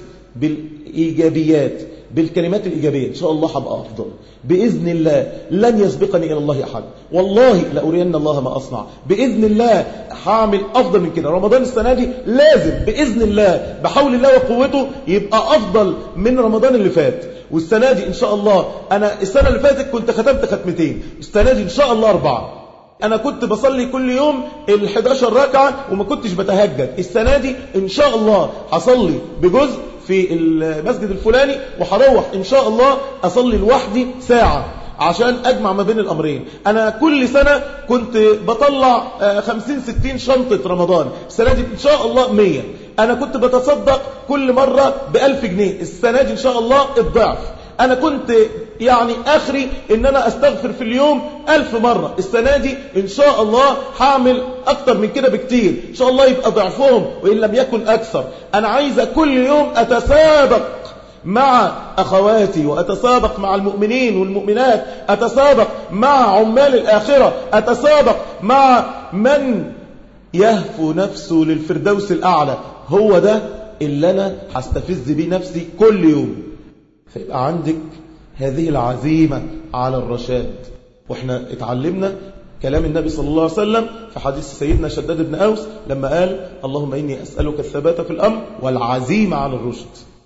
بالإيجابيات، بالكلمات الإيجابية. إن شاء الله هبقى أفضل بإذن الله، لن يسبقني إلى الله أحد، والله لأرين الله ما أصنع، بإذن الله هعمل أفضل من كده. رمضان السنة دي لازم بإذن الله بحول الله وقوته يبقى أفضل من رمضان اللي فات. والسنة دي إن شاء الله، أنا السنة اللي فاتت كنت ختمت ختمتين، السنة دي إن شاء الله أربعة. أنا كنت بصلي كل يوم الحداشر ركعة وما كنتش بتهجد، السنة دي إن شاء الله هصلي بجزء في المسجد الفلاني، وهروح إن شاء الله أصلي لوحدي ساعة عشان أجمع ما بين الأمرين. أنا كل سنة كنت بطلع خمسين ستين شنطة رمضان، السنة دي إن شاء الله مية. أنا كنت بتصدق كل مرة بألف جنيه، السنة دي إن شاء الله الضعف. أنا كنت يعني آخري إن أنا أستغفر في اليوم ألف مرة، السنة دي إن شاء الله هعمل أكتر من كده بكتير، إن شاء الله يبقى ضعفهم وإن لم يكن أكثر. أنا عايزة كل يوم أتسابق مع أخواتي، وأتسابق مع المؤمنين والمؤمنات، أتسابق مع عمال الآخرة، أتسابق مع من يهفو نفسه للفردوس الأعلى. هو ده اللي أنا هستفز بيه نفسي كل يوم. فيبقى عندك هذه العزيمة على الرشاد. وإحنا اتعلمنا كلام النبي صلى الله عليه وسلم في حديث سيدنا شداد بن أوس لما قال اللهم إني أسألك الثبات في الأمر والعزيمة على الرشد.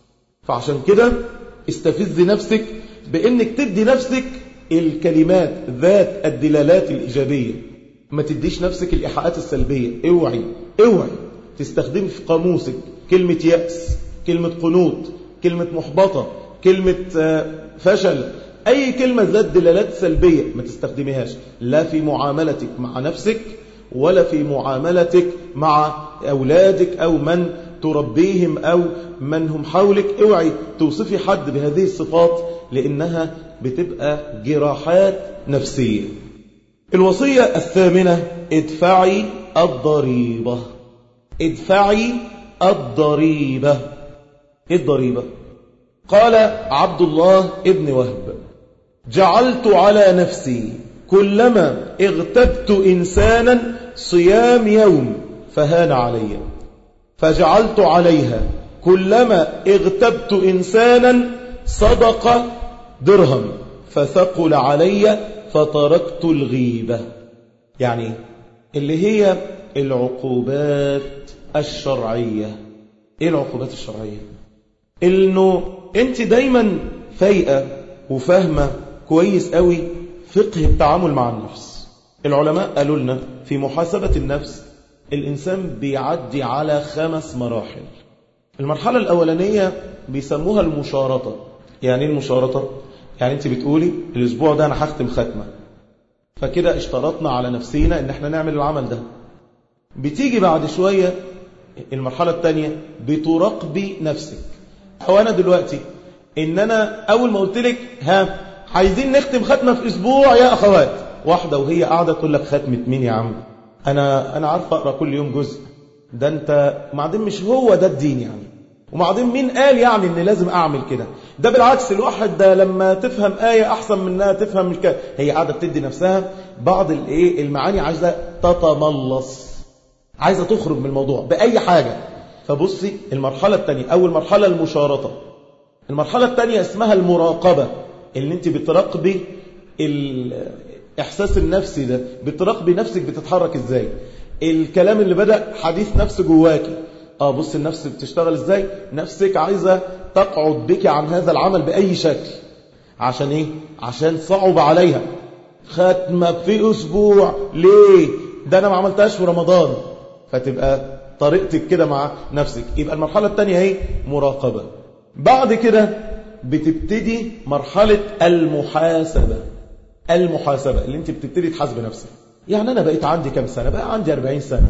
فعشان كده استفز نفسك بأنك تدي نفسك الكلمات ذات الدلالات الإيجابية. ما تديش نفسك الإيحاءات السلبية. اوعي اوعي تستخدم في قاموسك كلمة يأس، كلمة قنوط، كلمة محبطة، كلمة فشل، أي كلمة ذات دلالات سلبية ما تستخدميهاش، لا في معاملتك مع نفسك ولا في معاملتك مع أولادك أو من تربيهم أو من هم حولك. اوعي توصفي حد بهذه الصفات لأنها بتبقى جراحات نفسية. الوصية الثامنة: ادفعي الضريبة. ادفعي الضريبة. الضريبة قال عبد الله ابن وهب: جعلت على نفسي كلما اغتبت إنسانا صيام يوم فهان علي، فجعلت عليها كلما اغتبت إنسانا صدق درهم فثقل علي فتركت الغيبة. يعني اللي هي العقوبات الشرعية. ايه العقوبات الشرعية؟ انه انت دايما فايقة وفاهمة كويس قوي فقه التعامل مع النفس. العلماء قالوا لنا في محاسبة النفس الإنسان بيعدي على خمس مراحل. المرحلة الأولانية بيسموها المشارطة. يعني المشارطة؟ يعني انت بتقولي الأسبوع ده أنا هختم ختمة، فكده اشترطنا على نفسينا ان احنا نعمل العمل ده. بتيجي بعد شوية المرحلة الثانية بتراقبي نفسك. أو أنا دلوقتي إن أنا أول ما قلت لك ها عايزين نختم ختمة في أسبوع يا أخوات، واحدة وهي قاعدة تقول لك ختمة مين يا عم؟ أنا أنا عارف أقرأ كل يوم جزء. ده أنت وبعدين مش هو ده الدين يعني، وبعدين مين قال يعني إن لازم أعمل كده؟ ده بالعكس، الواحد ده لما تفهم آية أحسن منها تفهم مش كده. هي قاعدة بتدي نفسها بعض الإيه المعاني، عايزة تتملص، عايزة تخرج من الموضوع بأي حاجة. فبصي المرحلة الثانية، أول مرحلة المشارطة. المرحلة الثانية اسمها المراقبة، اللي انت بتراقبي الإحساس النفسي ده، بتراقبي نفسك بتتحرك ازاي. الكلام اللي بدأ حديث نفس جواكي، اه بص النفس بتشتغل ازاي. نفسك عايزة تقعد بك عن هذا العمل بأي شكل. عشان ايه؟ عشان صعب عليها ختمة في أسبوع. ليه؟ ده أنا ما عملتهاش في رمضان. فتبقى طريقتك كده مع نفسك. يبقى المرحلة الثانية هي مراقبة. بعد كده بتبتدي مرحلة المحاسبة. المحاسبة اللي انت بتبتدي تحاسب نفسك. يعني أنا بقيت عندي كم سنة؟ بقى عندي أربعين سنة،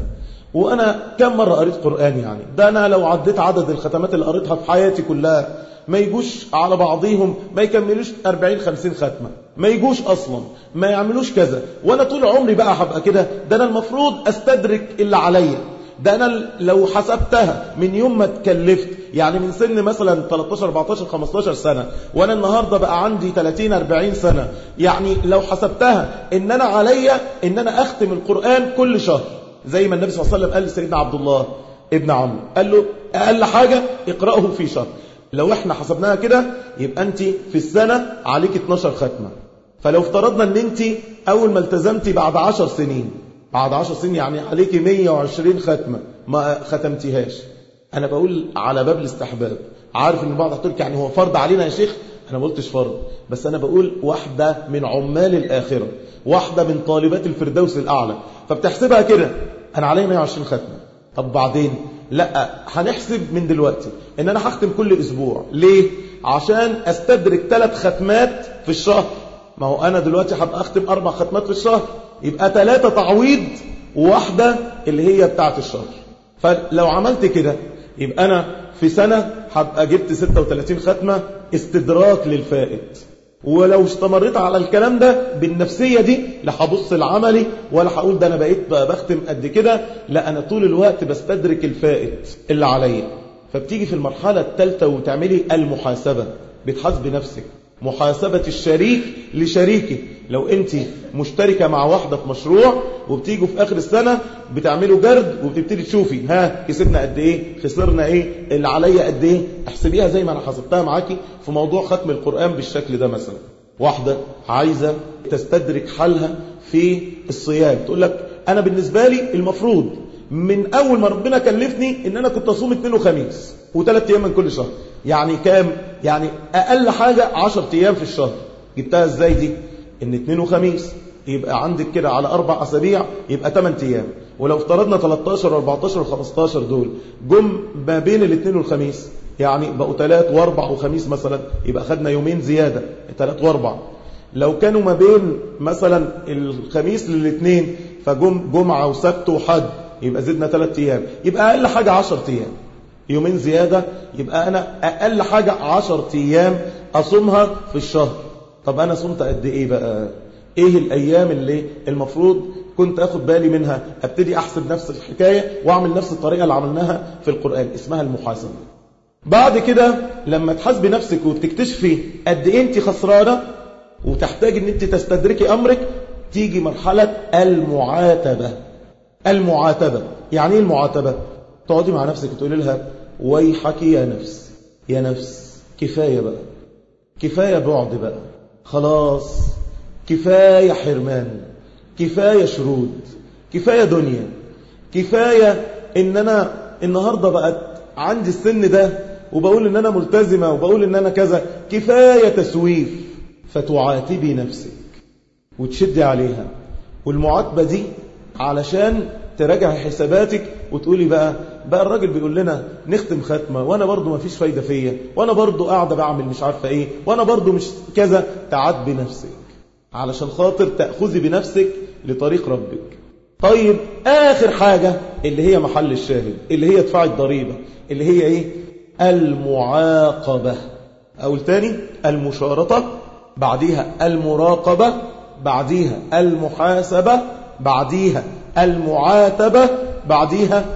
وأنا كم مرة قريت قرآن؟ يعني ده أنا لو عديت عدد الختمات اللي قريتها في حياتي كلها ما يجوش على بعضيهم، ما يكملوش أربعين خمسين ختمة، ما يجوش أصلا، ما يعملوش كذا. وأنا طول عمري بقى هبقى كده. ده أنا المفروض أستدرك اللي عليا. ده أنا لو حسبتها من يوم ما اتكلفت، يعني من سن مثلا تلتاشر اربعتاشر خمستاشر سنة، وأنا النهاردة بقى عندي تلاتين أربعين سنة، يعني لو حسبتها إن أنا عليا إن أنا أختم القرآن كل شهر، زي ما النبي صلى الله عليه وسلم قال لسيدنا عبد الله ابن عمرو، قال له أقل حاجة اقرأه في شهر. لو احنا حسبناها كده يبقى انت في السنة عليك اتناشر ختمة. فلو افترضنا ان انت اول ما التزمتي بعد عشر سنين، بعد عشر سنين يعني عليك مية وعشرين ختمة ما ختمتيهاش. انا بقول على باب الاستحباب. عارف ان بعض هتقولك يعني هو فرض علينا يا شيخ. انا ما قلتش فرض، بس انا بقول واحدة من عمال الاخرة، واحدة من طالبات الفردوس الاعلى، فبتحسبها كده انا علي مية وعشرين ختمة. طب بعدين لا، هنحسب من دلوقتي ان انا هختم كل اسبوع. ليه؟ عشان استدرك ثلاث ختمات في الشهر. ما هو انا دلوقتي هبقى اختم اربع ختمات في الشهر، يبقى ثلاثة تعويض وواحدة اللي هي بتاعت الشهر. فلو عملت كده يبقى انا في سنة هبقى جبت ستة وتلاتين ختمة استدراك للفائت. ولو استمريت على الكلام ده بالنفسية دي، لا هبص العملي ولا هقول ده أنا بقيت بختم قد كده، لا أنا طول الوقت بستدرك الفائت اللي عليا. فبتيجي في المرحلة الثالثة وتعملي المحاسبة، بتحاسبي نفسك محاسبة الشريك لشريكه. لو أنت مشتركة مع واحدة في مشروع وبتيجوا في آخر السنة بتعملوا جرد وبتبتدي تشوفي ها كسبنا قد إيه، خسرنا إيه، اللي عليا قد إيه. احسبيها زي ما أنا حسبتها معاكي في موضوع ختم القرآن بالشكل ده. مثلا واحدة عايزة تستدرك حالها في الصيام، تقول لك أنا بالنسبة لي المفروض من أول ما ربنا كلفني إن أنا كنت أصوم اثنين وخميس وثلاث أيام من كل شهر. يعني كام؟ يعني أقل حاجة عشر أيام في الشهر. جبتها إزاي دي؟ إن اثنين وخميس يبقى عندك كده على أربع أسابيع يبقى ثمانية أيام. ولو افترضنا ثلاثة عشر وأربعة عشر وخمسة عشر دول جم ما بين الاثنين والخميس، يعني بقوا ثلاث واربع وخميس مثلا، يبقى خدنا يومين زيادة، ثلاث واربع. لو كانوا ما بين مثلا الخميس للاثنين فجم جمعة وسبت وحد، يبقى زدنا ثلاث أيام، يبقى أقل حاجة عشر أيام، يومين زيادة. يبقى أنا أقل حاجة عشر أيام أصومها في الشهر. طب أنا صمت قد إيه بقى؟ إيه الأيام اللي المفروض كنت أخد بالي منها؟ أبتدي أحسب نفس الحكاية وأعمل نفس الطريقة اللي عملناها في القرآن، اسمها المحاسبة. بعد كده لما تحاسبي نفسك وتكتشفي قد إيه أنت خسرانة وتحتاج أن أنت تستدركي أمرك، تيجي مرحلة المعاتبة. المعاتبة يعني إيه المعاتبة؟ تقعدي مع نفسك وتقولي لها ويحك يا نفس، يا نفس كفاية بقى، كفاية بعد بقى، خلاص كفاية حرمان، كفاية شرود، كفاية دنيا، كفاية ان انا النهاردة بقت عندي السن ده وبقول ان انا ملتزمة وبقول ان انا كذا، كفاية تسويف. فتعاتبي نفسك وتشدي عليها. والمعاتبة دي علشان تراجع حساباتك وتقولي بقى بقى الراجل بيقول لنا نختم ختمة وانا برضو ما فيش فايدة فيا، وانا برضو قاعدة بعمل مش عارفة ايه، وانا برضو مش كذا. تعاتبي نفسك علشان خاطر تأخذي بنفسك لطريق ربك. طيب آخر حاجة اللي هي محل الشاهد، اللي هي ادفعي الضريبة، اللي هي ايه؟ المعاقبة. اقول تاني، المشارطة، بعديها المراقبة، بعديها المحاسبة، بعديها المعاتبة، بعديها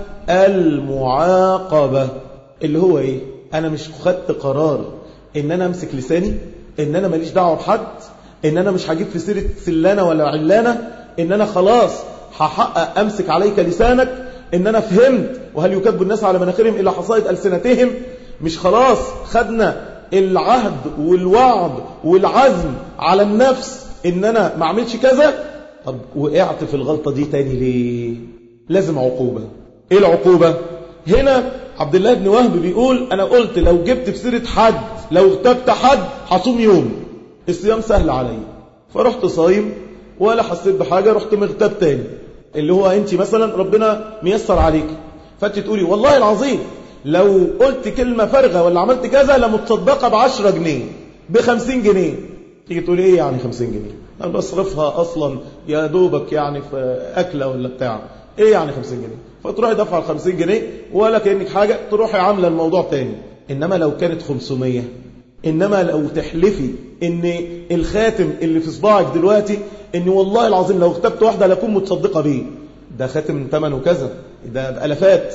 المعاقبة. اللي هو ايه؟ انا مش خدت قرار ان انا امسك لساني، ان انا ماليش دعوة بحد، ان انا مش هجيب في سيرة سلانة ولا علانة، ان انا خلاص هحقق امسك عليك لسانك، ان انا فهمت وهل يكب الناس على مناخرهم الا حصائد ألسنتهم. مش خلاص خدنا العهد والوعد والعزم على النفس ان انا ما اعملش كذا؟ طب وقعت في الغلطة دي تاني ليه؟ لازم عقوبة. ايه العقوبة؟ هنا عبد الله بن وهب بيقول انا قلت لو جبت في سيرة حد، لو اغتبت حد هصوم يوم، الصيام سهل علي، فرحت صايم ولا حسيت بحاجة، رحت مغتاب تاني. اللي هو انت مثلا ربنا ميسر عليك، فانت تقولي والله العظيم لو قلت كلمة فارغة ولا عملت كذا لمتصدقة بعشرة جنيه، بخمسين جنيه. تيجي تقولي ايه يعني خمسين جنيه؟ انا بصرفها اصلا يا دوبك يعني في اكلة ولا بتاع، ايه يعني خمسين جنيه؟ فتروحي دفع الخمسين جنيه ولا كأنك حاجة، تروحي عاملة الموضوع تاني. انما لو كانت خمسمية، انما لو تحلفي ان الخاتم اللي في صباعك دلوقتي ان والله العظيم لو اغتبت واحدة لكون متصدقة بيه، ده خاتم ثمنه كذا، ده بألفات،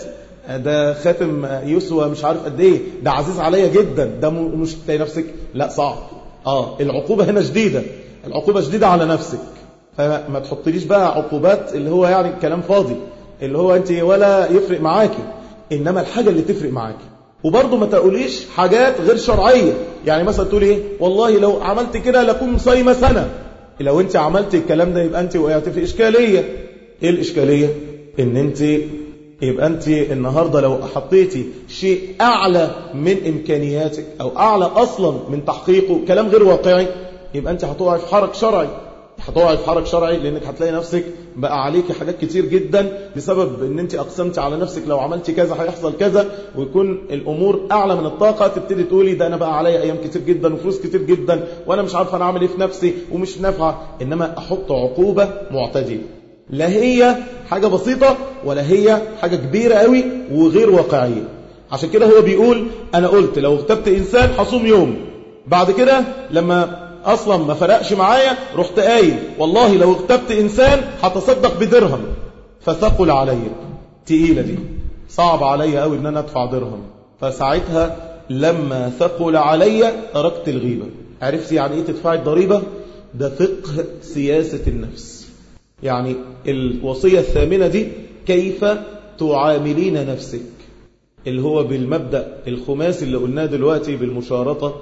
ده خاتم يسوى مش عارف قد ايه، ده عزيز عليا جدا، ده مش تلاقي نفسك لا صعب. اه العقوبة هنا شديدة، العقوبة شديدة على نفسك. فما تحطليش بقى عقوبات اللي هو يعني كلام فاضي، اللي هو انت ولا يفرق معاكي، انما الحاجة اللي تفرق معاكي. وبرضه ما تقوليش حاجات غير شرعية، يعني مثلا تقولي ايه والله لو عملت كده لكون صايمة سنة. لو انت عملت الكلام ده يبقى انت وقعت في اشكالية. ايه الاشكالية؟ ان انت يبقى انت النهاردة لو حطيتي شيء اعلى من امكانياتك او اعلى اصلا من تحقيقه، كلام غير واقعي، يبقى انت هتقعي في حرج شرعي. هتقعي في حرج شرعي لانك هتلاقي نفسك بقى عليك حاجات كتير جدا بسبب ان انت اقسمتي على نفسك لو عملتي كذا هيحصل كذا، ويكون الامور اعلى من الطاقة. تبتدي تقولي ده انا بقى عليا ايام كتير جدا وفلوس كتير جدا وانا مش عارفه انا اعمل ايه في نفسي ومش نافعه. انما احط عقوبة معتدلة، لا هي حاجة بسيطة ولا هي حاجة كبيرة قوي وغير واقعية. عشان كده هو بيقول انا قلت لو اغتبت انسان هصوم يوم، بعد كده لما اصلا ما فرقش معايا رحت قايل والله لو اغتبت انسان هتصدق بدرهم، فثقل علي، تقيلة دي، صعب علي قوي ان انا ادفع درهم. فساعتها لما ثقل علي تركت الغيبة. عرفت يعني ايه تدفعي الضريبة؟ ده فقه سياسة النفس. يعني الوصية الثامنة دي كيف تعاملين نفسك، اللي هو بالمبدأ الخماسي اللي قلناه دلوقتي، بالمشارطة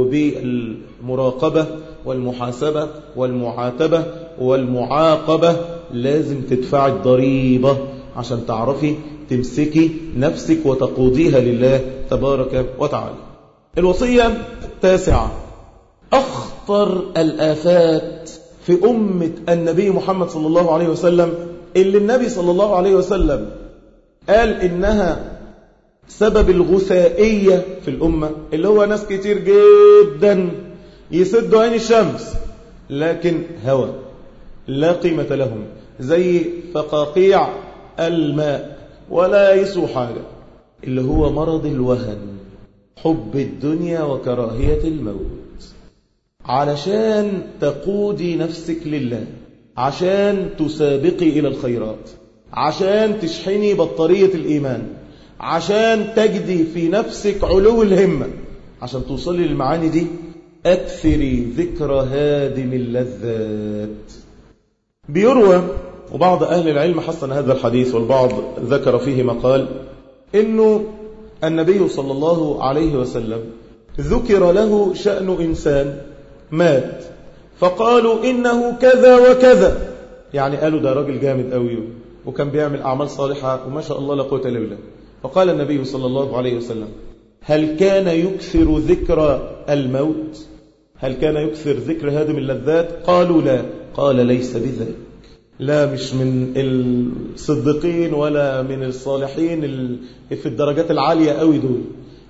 وبالمراقبة والمحاسبة والمعاتبة والمعاقبة. لازم تدفعي الضريبة عشان تعرفي تمسكي نفسك وتقوديها لله تبارك وتعالى. الوصية التاسعة، أخطر الآفات في أمة النبي محمد صلى الله عليه وسلم، اللي النبي صلى الله عليه وسلم قال إنها سبب الغثائية في الأمة، اللي هو ناس كتير جدا يسدوا عين الشمس لكن هوى لا قيمة لهم، زي فقاقيع الماء ولا يسوا حاجة، اللي هو مرض الوهن، حب الدنيا وكراهية الموت. علشان تقودي نفسك لله، عشان تسابقي إلى الخيرات، عشان تشحني بطارية الإيمان، عشان تجدي في نفسك علو الهمة، عشان توصلي للمعاني دي، أكثري ذكر هادم اللذات. بيروى، وبعض أهل العلم حسن هذا الحديث والبعض ذكر فيه مقال، إنه النبي صلى الله عليه وسلم ذكر له شأن إنسان مات، فقالوا إنه كذا وكذا، يعني قالوا ده راجل جامد قوي وكان بيعمل أعمال صالحة وما شاء الله لا قوة إلا بالله. فقال النبي صلى الله عليه وسلم: هل كان يكثر ذكر الموت؟ هل كان يكثر ذكر هادم اللذات؟ قالوا لا. قال: ليس بذلك، لا مش من الصديقين ولا من الصالحين في الدرجات العالية قوي دول.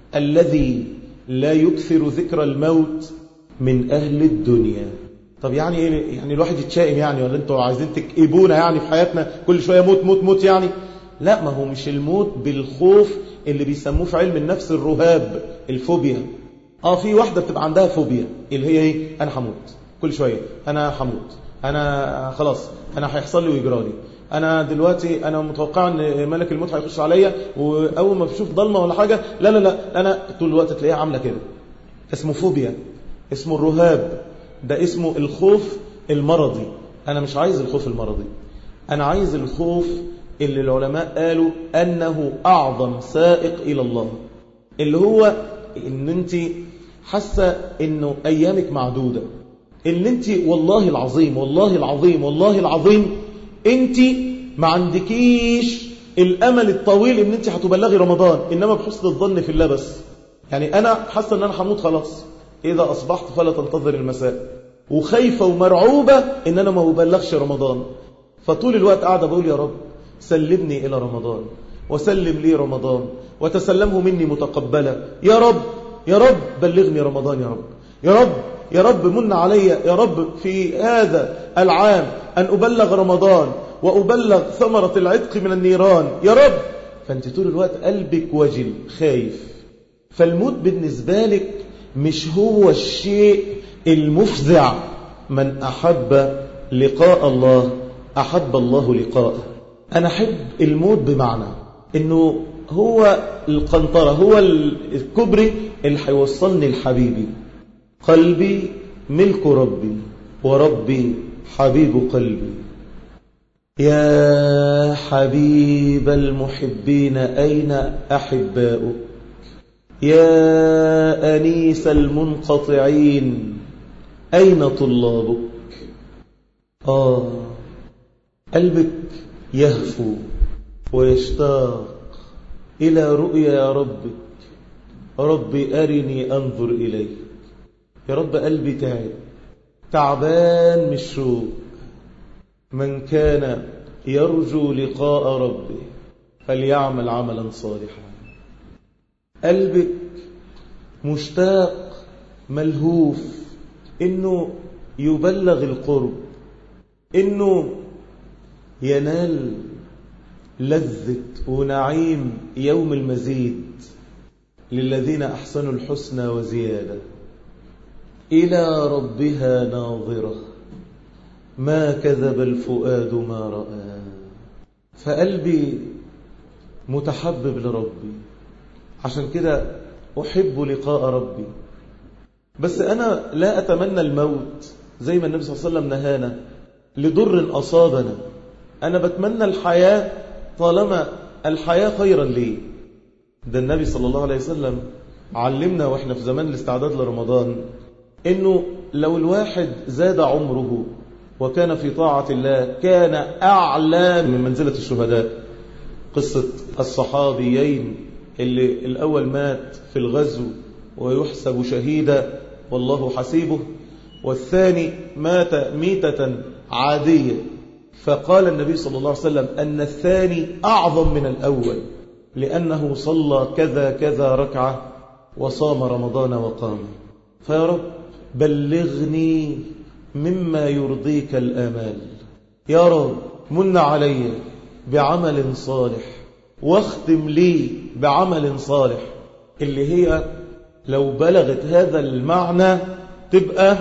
الذي لا يكثر ذكر الموت من أهل الدنيا. طب يعني ايه؟ يعني الواحد يتشائم يعني، ولا انتوا عايزين تكئبونا يعني في حياتنا كل شوية موت موت موت يعني؟ لا، ما هو مش الموت بالخوف اللي بيسموه في علم النفس الرهاب، الفوبيا. اه في واحدة بتبقى عندها فوبيا اللي هي ايه؟ انا هموت كل شوية، انا هموت، انا خلاص انا هيحصل لي ويجرالي، انا دلوقتي انا متوقع ان ملك الموت هيخش عليا، واول ما بشوف ضلمه ولا حاجه لا لا لا انا طول الوقت تلاقيها عامله كده. اسمه فوبيا، اسمه الرهاب، ده اسمه الخوف المرضي. انا مش عايز الخوف المرضي، انا عايز الخوف اللي العلماء قالوا انه اعظم سائق الى الله، اللي هو ان انت حاسه انه ايامك معدوده، ان انت والله العظيم والله العظيم والله العظيم انت ما عندكيش الامل الطويل ان انت هتبلغي رمضان، انما بحسن الظن في الله بس. يعني انا حاسه ان انا هموت خلاص، اذا اصبحت فلا تنتظر المساء، وخايفه ومرعوبه ان انا ما ببلغش رمضان. فطول الوقت قاعده بقول يا رب سلمني الى رمضان، وسلم لي رمضان، وتسلمه مني متقبلا، يا رب يا رب بلغني رمضان، يا رب يا رب يا رب من علي يا رب في هذا العام أن أبلغ رمضان وأبلغ ثمرة العتق من النيران يا رب. فأنت طول الوقت قلبك وجل خايف. فالموت بالنسبة لك مش هو الشيء المفزع. من أحب لقاء الله أحب الله لقاءه. أنا أحب الموت بمعنى إنه هو القنطرة، هو الكبري اللي هيوصلني لحبيبي. قلبي ملك ربي وربي حبيب قلبي. يا حبيب المحبين أين أحباؤك؟ يا أنيس المنقطعين أين طلابك؟ آه قلبك يهفو ويشتاق إلى رؤيا يا ربك. ربي أرني أنظر إليك. يا رب قلبي تعب، تعبان من الشوق. من كان يرجو لقاء ربه فليعمل عملا صالحا. قلبك مشتاق ملهوف إنه يبلغ القرب، إنه ينال لذة ونعيم يوم المزيد للذين أحسنوا الحسنى وزيادة. إلى ربها ناظرة ما كذب الفؤاد ما رأى. فقلبي متحبب لربي، عشان كده أحب لقاء ربي. بس أنا لا أتمنى الموت زي ما النبي صلى الله عليه وسلم نهانا لضر أصابنا. أنا بتمنى الحياة طالما الحياة خيرا لي. ده النبي صلى الله عليه وسلم علمنا وإحنا في زمان الاستعداد لرمضان إنه لو الواحد زاد عمره وكان في طاعة الله كان أعلى من منزلة الشهداء. قصة الصحابيين اللي الأول مات في الغزو ويحسب شهيدا والله حسيبه، والثاني مات ميتة عادية. فقال النبي صلى الله عليه وسلم أن الثاني أعظم من الأول لأنه صلى كذا كذا ركعة وصام رمضان وقام. فيا رب بلغني مما يرضيك الآمال، يا رب من علي بعمل صالح واختم لي بعمل صالح، اللي هي لو بلغت هذا المعنى تبقى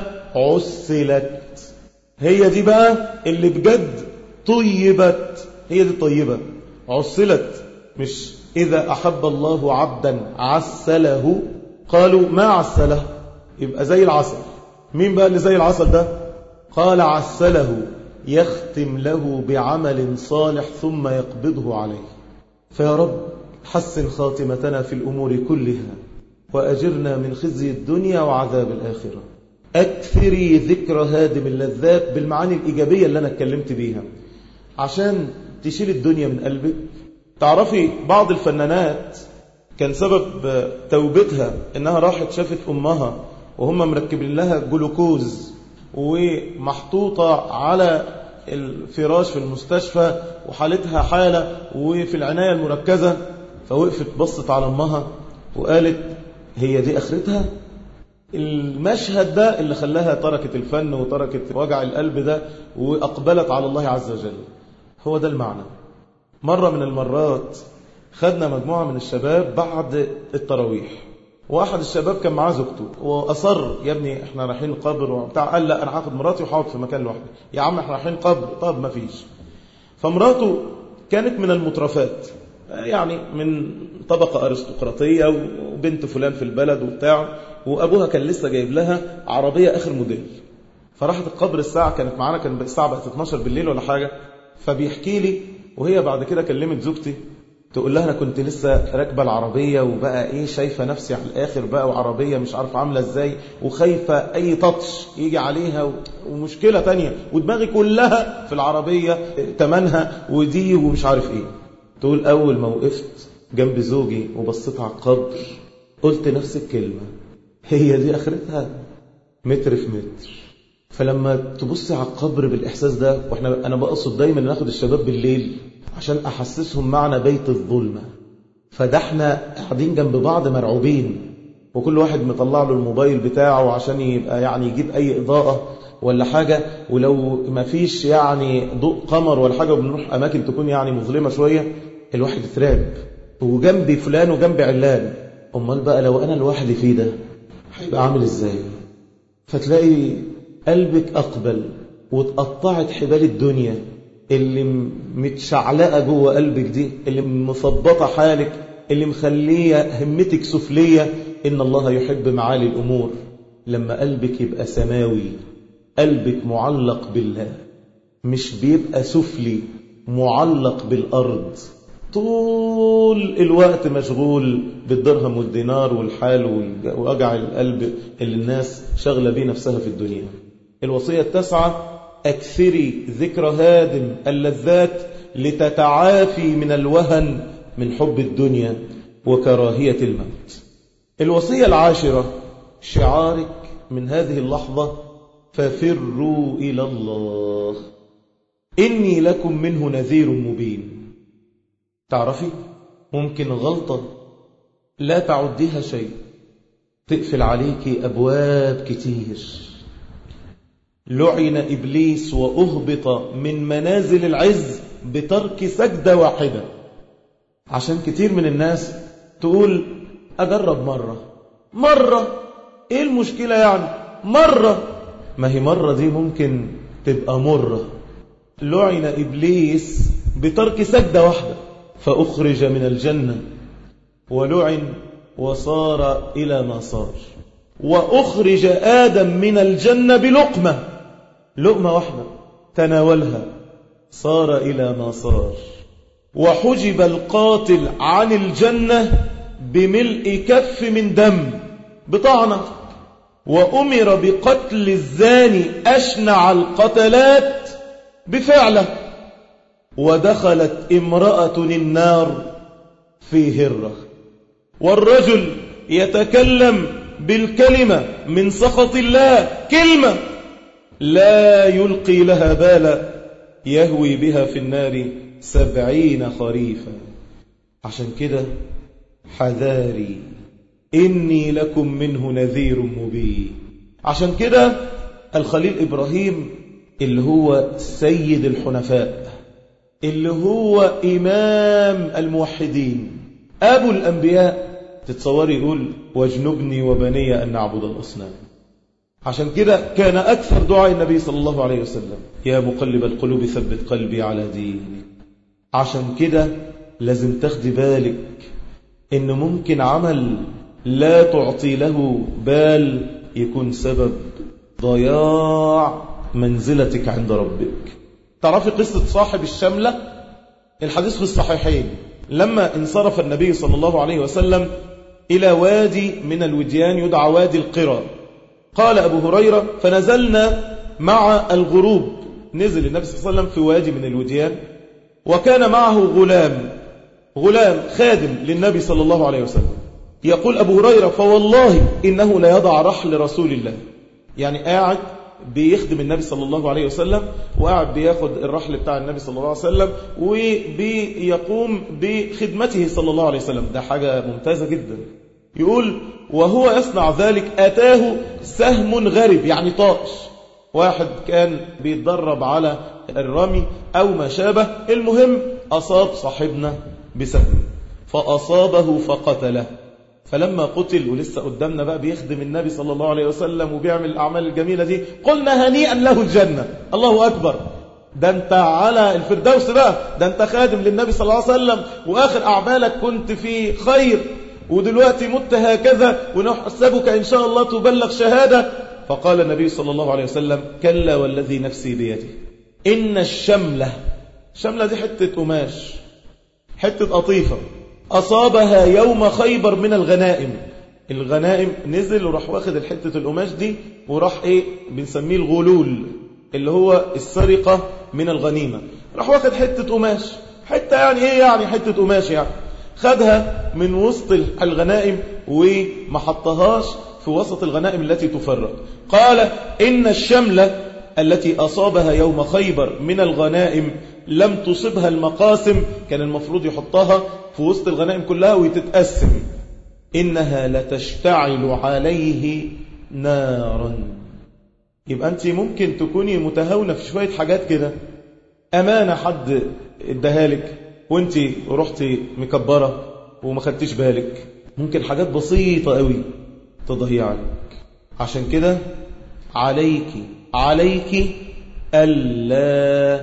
عسلت. هي دي بقى اللي بجد طيبت، هي دي طيبة عسلت. مش إذا أحب الله عبدا عسله، قالوا ما عسله، يبقى زي العسل. مين بقى اللي زي العسل ده؟ قال عسله يختم له بعمل صالح ثم يقبضه عليه. فيا رب حسن خاتمتنا في الأمور كلها وأجرنا من خزي الدنيا وعذاب الآخرة. أكثري ذكر هادم اللذات بالمعاني الإيجابية اللي أنا اتكلمت بيها عشان تشيل الدنيا من قلبك. تعرفي بعض الفنانات كان سبب توبتها إنها راحت شافت أمها وهم مركبين لها جلوكوز ومحطوطة على الفراش في المستشفى وحالتها حالة وفي العناية المركزة، فوقفت بصت على أمها وقالت هي دي آخرتها؟ المشهد ده اللي خلاها تركت الفن وتركت وجع القلب ده وأقبلت على الله عز وجل. هو ده المعنى. مرة من المرات خدنا مجموعة من الشباب بعد التراويح، واحد الشباب كان معاه زوجته وأصر يا ابني احنا رايحين قبر وبتاع، قال لا انا هاخد مراتي وهقعد في مكان لوحدي. يا عم احنا رايحين قبر، طب ما فيش. فمراته كانت من المترفات، يعني من طبقة أرستقراطية وبنت فلان في البلد وبتاع، وأبوها كان لسه جايب لها عربية آخر موديل. فراحت القبر الساعة كانت معانا، كان الساعة بقت اتناشر بالليل ولا حاجة. فبيحكي لي وهي بعد كده كلمت زوجتي تقول لها أنا كنت لسه راكبة العربية وبقى إيه شايفة نفسي على الآخر بقى، وعربية مش عارف عاملة إزاي، وخايفة أي تاتش يجي عليها ومشكلة تانية، ودماغي كلها في العربية تمنها ودي ومش عارف إيه. تقول أول ما وقفت جنب زوجي وبصيت على القبر قلت نفس الكلمة، هي دي آخرتها متر في متر. فلما تبص على القبر بالإحساس ده، وإحنا أنا بقصد دايما ناخد الشباب بالليل عشان أحسسهم معنى بيت الظلمة. فده احنا قاعدين جنب بعض مرعوبين، وكل واحد مطلع له الموبايل بتاعه عشان يبقى يعني يجيب أي إضاءة ولا حاجة، ولو ما فيش يعني ضوء قمر ولا حاجة وبنروح أماكن تكون يعني مظلمة شوية الواحد يترعب، وجنبي فلان وجنبي علان. أمال بقى لو أنا لوحدي فيه ده هيبقى عامل إزاي؟ فتلاقي قلبك أقبل وتقطعت حبال الدنيا اللي متشعلقة جوه قلبك دي، اللي مثبطة حالك، اللي مخلية همتك سفلية. إن الله يحب معالي الأمور. لما قلبك يبقى سماوي، قلبك معلق بالله، مش بيبقى سفلي معلق بالأرض طول الوقت مشغول بالدرهم والدينار والحال ووجع القلب اللي الناس شغلة بيه نفسها في الدنيا. الوصية التاسعة أكثري ذكر هادم اللذات لتتعافي من الوهن من حب الدنيا وكراهية الموت. الوصية العاشرة شعارك من هذه اللحظة ففروا إلى الله إني لكم منه نذير مبين. تعرفي ممكن غلطة لا تعديها شيء تقفل عليك أبواب كتير. لعن إبليس وأهبط من منازل العز بترك سجدة واحدة. عشان كتير من الناس تقول أجرب مرة مرة، إيه المشكلة يعني مرة؟ ما هي مرة دي ممكن تبقى مرة. لعن إبليس بترك سجدة واحدة فأخرج من الجنة، ولعن وصار إلى ما صار. وأخرج آدم من الجنة بلقمة، لقمة واحدة تناولها صار إلى ما صار. وحجب القاتل عن الجنة بملء كف من دم بطعنة. وأمر بقتل الزاني أشنع القتلات بفعله. ودخلت امرأة النار في هرة. والرجل يتكلم بالكلمة من سخط الله، كلمة لا يلقي لها بالا يهوي بها في النار سبعين خريفا. عشان كده حذاري إني لكم منه نذير مبين. عشان كده الخليل إبراهيم اللي هو سيد الحنفاء، اللي هو إمام الموحدين، أبو الأنبياء، تتصوري يقول واجنبني وبني أن نعبد الأصنام. عشان كده كان أكثر دعاء النبي صلى الله عليه وسلم يا مقلب القلوب ثبت قلبي على دينك. عشان كده لازم تاخدي بالك إن ممكن عمل لا تعطي له بال يكون سبب ضياع منزلتك عند ربك. تعرفي قصة صاحب الشملة؟ الحديث في الصحيحين. لما انصرف النبي صلى الله عليه وسلم إلى وادي من الوديان يدعى وادي القرى، قال أبو هريرة فنزلنا مع الغروب. نزل النبي صلى الله عليه وسلم في وادي من الوديان، وكان معه غلام غلام خادم للنبي صلى الله عليه وسلم. يقول أبو هريرة فوالله إنه لا يضع رحل رسول الله، يعني قاعد بيخدم النبي صلى الله عليه وسلم، وقاعد بياخد الرحل بتاع النبي صلى الله عليه وسلم وبيقوم بخدمته صلى الله عليه وسلم. ده حاجة ممتازة جدا. يقول وهو يصنع ذلك أتاه سهم غرب، يعني طائش، واحد كان بيتدرب على الرمي أو ما شابه، المهم أصاب صاحبنا بسهم فأصابه فقتله. فلما قتل ولسه قدامنا بقى بيخدم النبي صلى الله عليه وسلم وبيعمل الأعمال الجميلة دي، قلنا هنيئا له الجنة. الله أكبر، ده انت على الفردوس بقى، ده انت خادم للنبي صلى الله عليه وسلم وآخر أعمالك كنت في خير، ودلوقتي مت هكذا ونحسبك إن شاء الله تبلغ شهادة. فقال النبي صلى الله عليه وسلم كلا والذي نفسي بيده إن الشملة، الشملة دي حتة قماش، حتة قطيفة، أصابها يوم خيبر من الغنائم. الغنائم نزل وراح واخد الحتة القماش دي وراح ايه بنسميه الغلول، اللي هو السرقة من الغنيمة. راح واخد حتة قماش، حتة يعني ايه يعني حتة قماش، يعني خدها من وسط الغنائم وما حطهاش في وسط الغنائم التي تفرق. قال إن الشملة التي أصابها يوم خيبر من الغنائم لم تصبها المقاسم، كان المفروض يحطها في وسط الغنائم كلها وتتقسم، إنها لتشتعل عليه نارا. يبقى أنت ممكن تكوني متهاونة في شوية حاجات كده، أمانة حد ادهالك وانت رحتي مكبرة وما خدتيش بالك، ممكن حاجات بسيطة قوي تضيعك. عشان كده عليك عليك ألا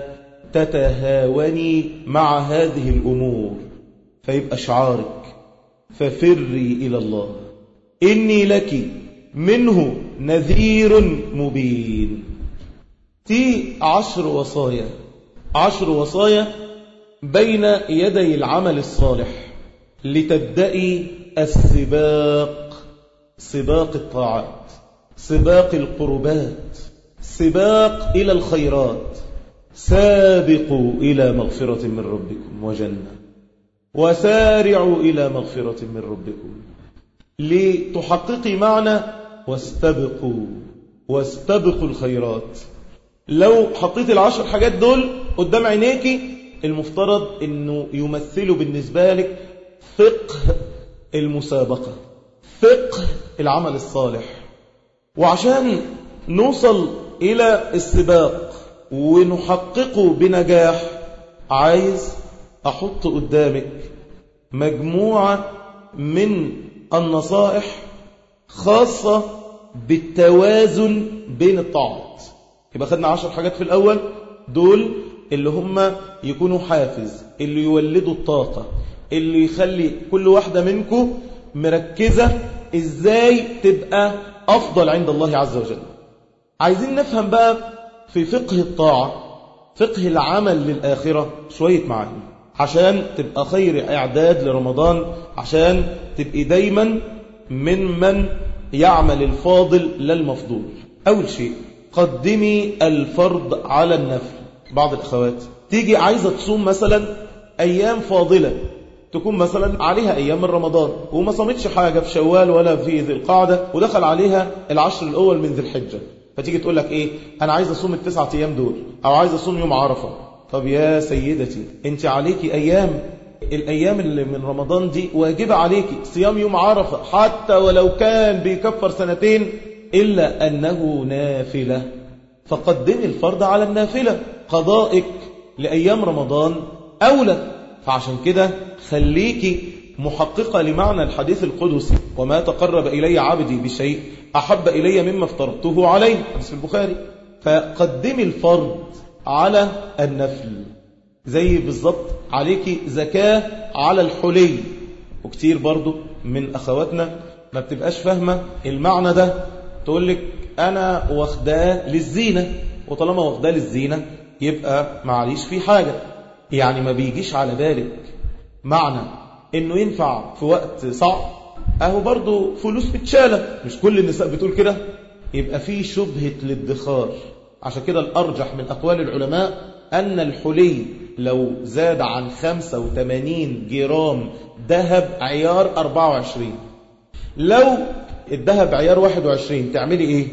تتهاوني مع هذه الأمور، فيبقى شعارك ففري إلى الله إني لك منه نذير مبين. دي عشر وصايا، عشر وصايا بين يدي العمل الصالح لتبدأي السباق، سباق الطاعات، سباق القربات، سباق إلى الخيرات. سابقوا إلى مغفرة من ربكم وجنة وسارعوا إلى مغفرة من ربكم لتحققي معنى واستبقوا واستبقوا الخيرات. لو حطيت العشر حاجات دول قدام عينيكي، المفترض أنه يمثلوا بالنسبة لك فقه المسابقة، فقه العمل الصالح. وعشان نوصل إلى السباق ونحققه بنجاح، عايز أحط قدامك مجموعة من النصائح خاصة بالتوازن بين الطاعات. يبقى خدنا عشر حاجات في الأول، دول اللي هم يكونوا حافز، اللي يولدوا الطاقة، اللي يخلي كل واحدة منكم مركزة إزاي تبقى أفضل عند الله عز وجل. عايزين نفهم بقى في فقه الطاعة، فقه العمل للآخرة شوية معاني، عشان تبقى خير إعداد لرمضان، عشان تبقي دايما من من يعمل الفاضل للمفضول. أول شيء قدمي الفرض على النفل. بعض الأخوات تيجي عايزة تصوم مثلا أيام فاضلة، تكون مثلا عليها أيام من رمضان وما صمتش حاجة في شوال ولا في ذي القعدة، ودخل عليها العشر الأول من ذي الحجة، فتيجي تقول لك ايه، انا عايز اصوم التسعة ايام دول، او عايز اصوم يوم عرفة. طب يا سيدتي، انت عليكي ايام، الايام اللي من رمضان دي واجب عليكي صيام يوم عرفة حتى ولو كان بيكفر سنتين، الا انه نافلة، فقدمي الفرض على النافلة. قضائك لأيام رمضان أولى. فعشان كده خليكي محققة لمعنى الحديث القدسي، وما تقرب إلي عبدي بشيء أحب إلي مما افترضته عليه، حديث البخاري. فقدمي الفرض على النفل. زي بالضبط عليكي زكاة على الحلي. وكتير برضو من أخواتنا ما بتبقاش فاهمة المعنى ده، تقول لك أنا واخداه للزينة، وطالما واخداه للزينة يبقى معليش فيه حاجة. يعني ما بيجيش على بالك معنى إنه ينفع في وقت صعب، أهو برضو فلوس بتشالة، مش كل النساء بتقول كده. يبقى فيه شبهة الادخار. عشان كده الأرجح من أقوال العلماء أن الحلي لو زاد عن خمسة وثمانين جرام ذهب عيار أربعة وعشرين، لو الذهب عيار واحد وعشرين تعملي ايه؟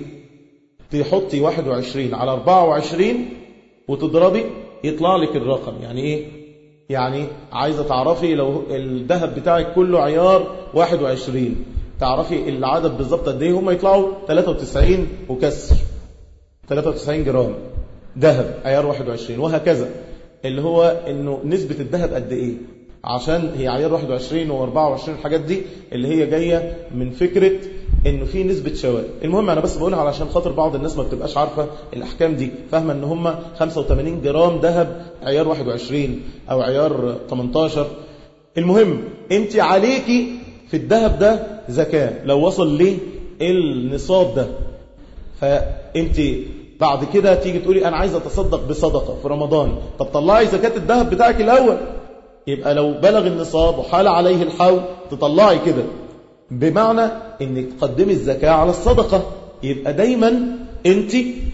تحطي واحد وعشرين على أربعة وعشرين وتضربي يطلع لك الرقم. يعني ايه؟ يعني عايزة تعرفي لو الذهب بتاعك كله عيار واحد وعشرين، تعرفي العدد بالظبط قد ايه؟ هم يطلعوا ثلاثة وتسعين وكسر، ثلاثة وتسعين جرام ذهب عيار واحد وعشرين، وهكذا. اللي هو انه نسبة الذهب قد ايه، عشان هي عيار واحد وعشرين وأربعة وعشرين الحاجات دي اللي هي جاية من فكرة انه في نسبة شوائب. المهم انا بس بقولها علشان خاطر بعض الناس ما بتبقاش عارفة الاحكام دي، فاهمة ان هم خمسة وثمانين جرام ذهب عيار واحد وعشرين او عيار ثمانية عشر. المهم انت عليكي في الذهب ده زكاة لو وصل ليه النصاب ده. فانت بعد كده تيجي تقولي انا عايز اتصدق بصدقة في رمضان، طب طلعي زكاة الذهب بتاعك الاول. يبقى لو بلغ النصاب وحال عليه الحول تطلعي كده، بمعنى انك تقدمي الزكاة على الصدقة. يبقى دايما انت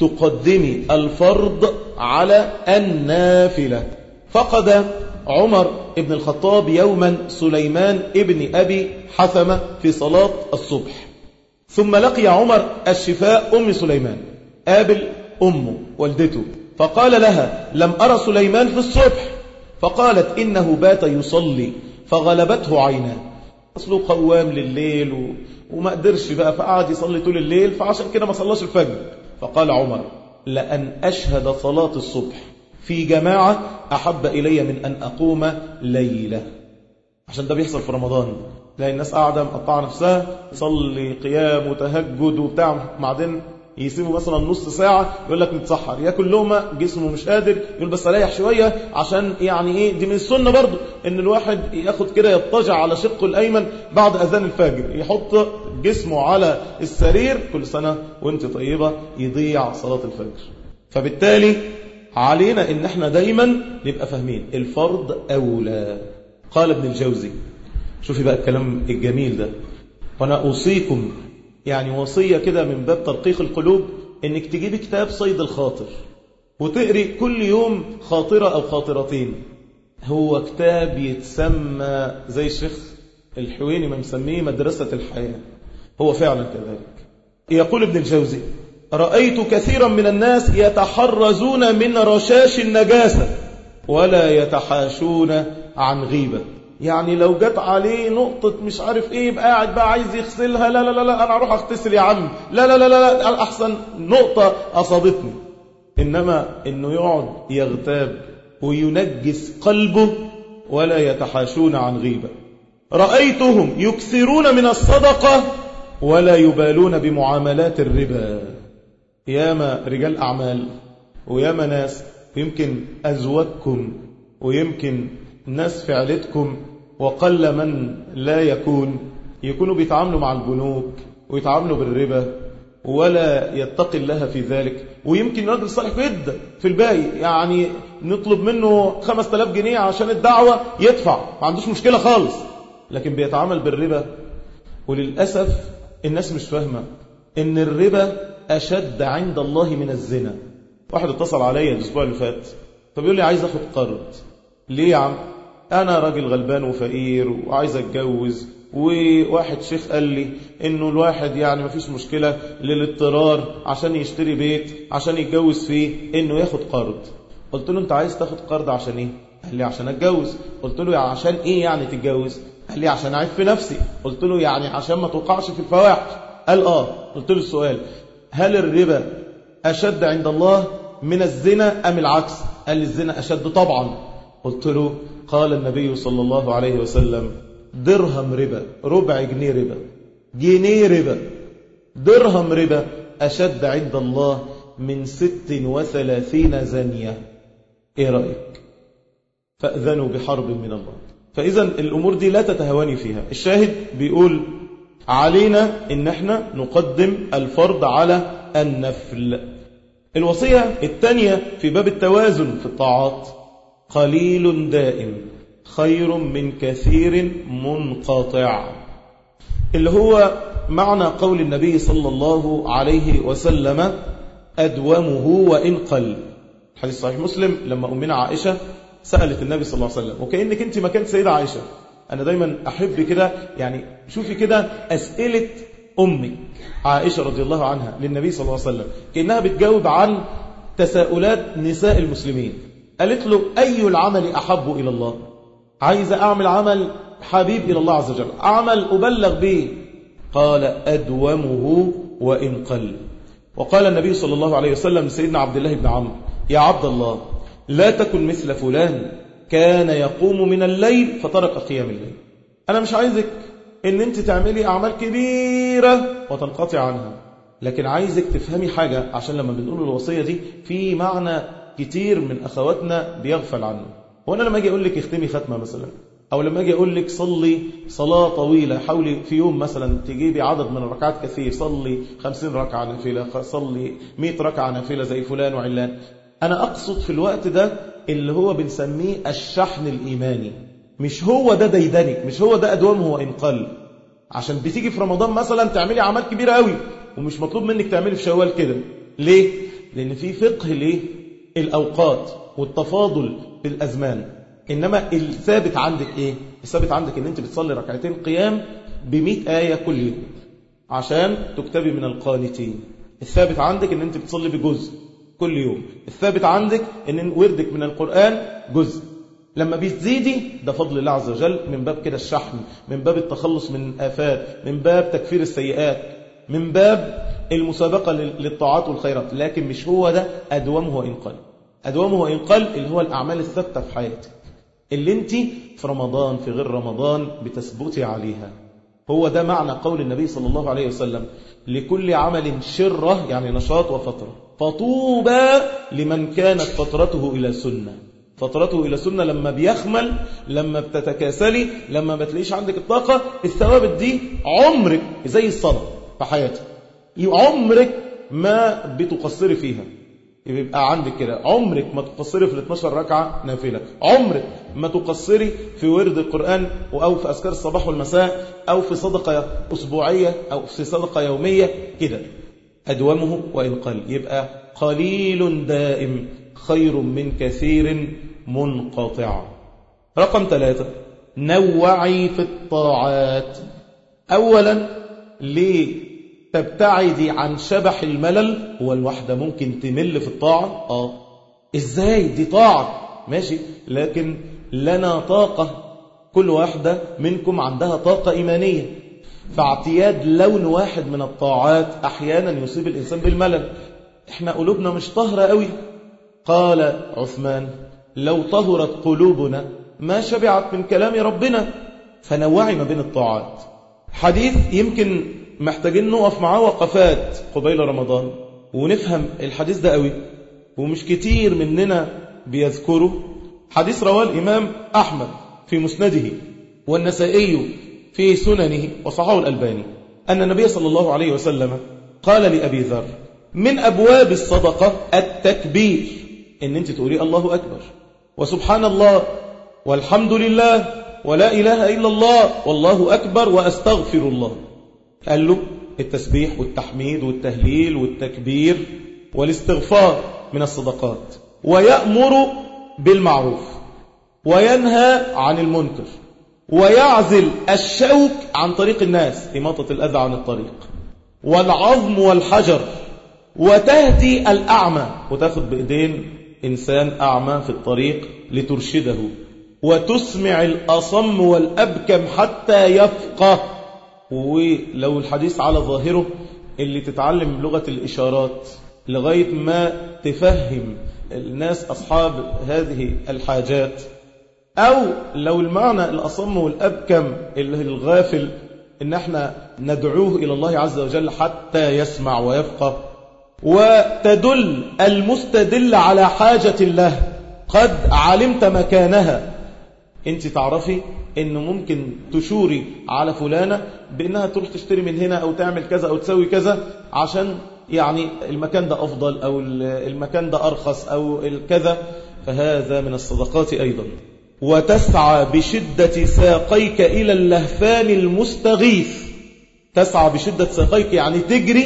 تقدمي الفرض على النافلة. فقد عمر ابن الخطاب يوما سليمان ابن أبي حثمة في صلاة الصبح، ثم لقي عمر الشفاء أم سليمان، قابل أمه والدته، فقال لها لم أرى سليمان في الصبح، فقالت إنه بات يصلي فغلبته عيناه، أصله قوام لليل و... وما قدرش بقى فقعد يصلي طول الليل، فعشان كده ما صلاش الفجر. فقال عمر لأن أشهد صلاة الصبح في جماعة أحب إلي من أن أقوم ليلة. عشان ده بيحصل في رمضان، تلاقي الناس قاعدة مقطعة نفسها تصلي قيام وتهجد وبتاع، بعدين يسيبوا مثلا نص ساعة يقول لك نتسحر، ياكل لقمة جسمه مش قادر، يقول بس اريح شوية عشان يعني ايه، دي من السنة برضو ان الواحد ياخد كده يضطجع على شقه الايمن بعد اذان الفجر، يحط جسمه على السرير. كل سنة وانت طيبة، يضيع صلاة الفجر. فبالتالي علينا ان احنا دايما نبقى فاهمين الفرض اولى. قال ابن الجوزي، شوفي بقى الكلام الجميل ده، وانا اوصيكم يعني وصية كده من باب ترقيق القلوب، انك تجيب كتاب صيد الخاطر وتقري كل يوم خاطرة او خاطرتين. هو كتاب يتسمى زي الشيخ الحويني ما مسميه مدرسة الحياة، هو فعلا كذلك. يقول ابن الجوزي رأيت كثيرا من الناس يتحرزون من رشاش النجاسة ولا يتحاشون عن غيبة. يعني لو جت عليه نقطة مش عارف ايه يبقى قاعد بقى عايز يغسلها، لا لا لا لا انا اروح اغتسل يا عم، لا لا لا لا احسن نقطة اصابتني. انما انه يقعد يغتاب وينجس قلبه ولا يتحاشون عن غيبة. رأيتهم يكثرون من الصدقة ولا يبالون بمعاملات الربا. ياما رجال اعمال وياما ناس، يمكن ازواجكم ويمكن ناس في عيلتكم وقل من لا يكون، يكونوا بيتعاملوا مع البنوك ويتعاملوا بالربا ولا يتقي الله في ذلك. ويمكن راجل صالح جدا في الباقي، يعني نطلب منه خمسة آلاف جنيه عشان الدعوة يدفع، ما عندوش مشكلة خالص، لكن بيتعامل بالربا. وللأسف الناس مش فاهمة ان الربا أشد عند الله من الزنا. واحد اتصل عليا الأسبوع اللي فات فبيقول لي عايز أخد قرض. ليه يا عم؟ أنا راجل غلبان وفقير وعايز أتجوز وواحد شيخ قال لي انه الواحد يعني مفيش مشكلة للاضطرار عشان يشتري بيت عشان يتجوز فيه انه ياخد قرض. قلت له انت عايز تاخد قرض عشان ايه؟ قال لي عشان اتجوز. قلت له يعني عشان ايه يعني تتجوز؟ قال لي عشان اعيش في نفسي. قلت له يعني عشان ما توقعش في الفواحش. قال اه. قلت له السؤال هل الربا اشد عند الله من الزنا ام العكس؟ قال لي الزنا اشد طبعا. قلت له قال النبي صلى الله عليه وسلم درهم ربا، ربع جنيه ربا، جنيه ربا، درهم ربا أشد عند الله من ست وثلاثين زانية. إيه رأيك؟ فأذنوا بحرب من الله. فإذا الأمور دي لا تتهواني فيها. الشاهد بيقول علينا إن احنا نقدم الفرض على النفل. الوصية الثانية في باب التوازن في الطاعات قليل دائم خير من كثير منقطع، اللي هو معنى قول النبي صلى الله عليه وسلم أدومه وإن قل. حديث صحيح مسلم لما أمنا عائشة سألت النبي صلى الله عليه وسلم، وكأنك أنت مكان سيدة عائشة. أنا دايما أحب كده يعني شوفي كده أسئلة أمك عائشة رضي الله عنها للنبي صلى الله عليه وسلم كأنها بتجاوب عن تساؤلات نساء المسلمين. قالت له أي العمل أحب إلى الله؟ عايز أعمل عمل حبيب إلى الله عز وجل، عمل أبلغ به. قال أدومه وإن قل. وقال النبي صلى الله عليه وسلم سيدنا عبد الله بن عمرو يا عبد الله لا تكن مثل فلان كان يقوم من الليل فترك قيام الليل. أنا مش عايزك إن أنت تعملي أعمال كبيرة وتنقطع عنها، لكن عايزك تفهمي حاجة، عشان لما بنقول الوصية دي في معنى كتير من أخواتنا بيغفل عنه. وأنا لما أجي أقول لك اختمي ختمة مثلا، أو لما أجي أقول لك صلي صلاة طويلة، حاولي في يوم مثلا تجيبي عدد من الركعات كثير، صلي خمسين ركعة نافلة، صلي مئة ركعة نافلة زي فلان وعلان. أنا أقصد في الوقت ده اللي هو بنسميه الشحن الإيماني. مش هو ده ديدنك، مش هو ده أدومه وإن قل. عشان بتيجي في رمضان مثلا تعملي أعمال كبيرة قوي، ومش مطلوب منك تعملي في شوال كده. ليه؟ لأن في فقه ليه الأوقات والتفاضل في الأزمان. إنما الثابت عندك إيه؟ الثابت عندك إن أنت بتصلي ركعتين قيام بمئة آية كل يوم عشان تكتبي من القانتين. الثابت عندك إن أنت بتصلي بجزء كل يوم. الثابت عندك إن وردك من القرآن جزء. لما بتزيدي ده فضل الله عز وجل، من باب كده الشحن، من باب التخلص من الآفات، من باب تكفير السيئات، من باب المسابقة للطاعات والخيرات. لكن مش هو ده أدومه وإن قل. أدومه وإن قل اللي هو الأعمال الثابتة في حياتك، اللي انت في رمضان في غير رمضان بتثبتي عليها. هو ده معنى قول النبي صلى الله عليه وسلم لكل عمل شرة، يعني نشاط وفترة، فطوبى لمن كانت فترته إلى سنة. فترته إلى سنة لما بيخمل، لما بتتكاسلي، لما بتلاقيش عندك الطاقة، الثوابت دي عمرك زي الصلاة في حياتك عمرك ما بتقصري فيها. يبقى عندك كده عمرك ما تقصري في الاثناشر ركعة نافلة، عمرك ما تقصري في ورد القرآن أو في أذكار الصباح والمساء أو في صدقة أسبوعية أو في صدقة يومية كده. أدومه وإن قل. يبقى قليل دائم خير من كثير منقطع. رقم ثلاثة نوعي في الطاعات. أولا ليه تبتعدي عن شبح الملل. هو الواحدة ممكن تمل في الطاعة؟ آه. إزاي؟ دي طاعة ماشي، لكن لنا طاقة. كل واحدة منكم عندها طاقة إيمانية، فاعتياد لون واحد من الطاعات أحيانا يصيب الإنسان بالملل. إحنا قلوبنا مش طهرة قوي. قال عثمان لو طهرت قلوبنا ما شبعت من كلام ربنا. فنوعي ما بين الطاعات. حديث يمكن محتاجين نقف معاه وقفات قبيل رمضان ونفهم الحديث ده قوي، ومش كتير مننا بيذكره. حديث رواه الإمام أحمد في مسنده والنسائي في سننه وصححه الألباني أن النبي صلى الله عليه وسلم قال لأبي ذر من أبواب الصدقة التكبير، إن أنت تقولي الله أكبر وسبحان الله والحمد لله ولا إله إلا الله والله أكبر وأستغفر الله. قال له التسبيح والتحميد والتهليل والتكبير والاستغفار من الصدقات، ويأمر بالمعروف وينهى عن المنكر ويعزل الشوك عن طريق الناس، إماطة الأذى عن الطريق، والعظم والحجر، وتهدي الأعمى، وتاخد بإيدين إنسان أعمى في الطريق لترشده، وتسمع الأصم والأبكم حتى يفقه. ولو الحديث على ظاهره اللي تتعلم لغة الإشارات لغاية ما تفهم الناس أصحاب هذه الحاجات، أو لو المعنى الأصم والأبكم اللي الغافل إن احنا ندعوه إلى الله عز وجل حتى يسمع ويفقه. وتدل المستدل على حاجة له، قد علمت مكانها، انت تعرفي انه ممكن تشوري على فلانة بانها تروح تشتري من هنا او تعمل كذا او تسوي كذا عشان يعني المكان ده افضل او المكان ده ارخص او كذا، فهذا من الصدقات ايضا. وتسعى بشدة ساقيك الى اللهفان المستغيث، تسعى بشدة ساقيك يعني تجري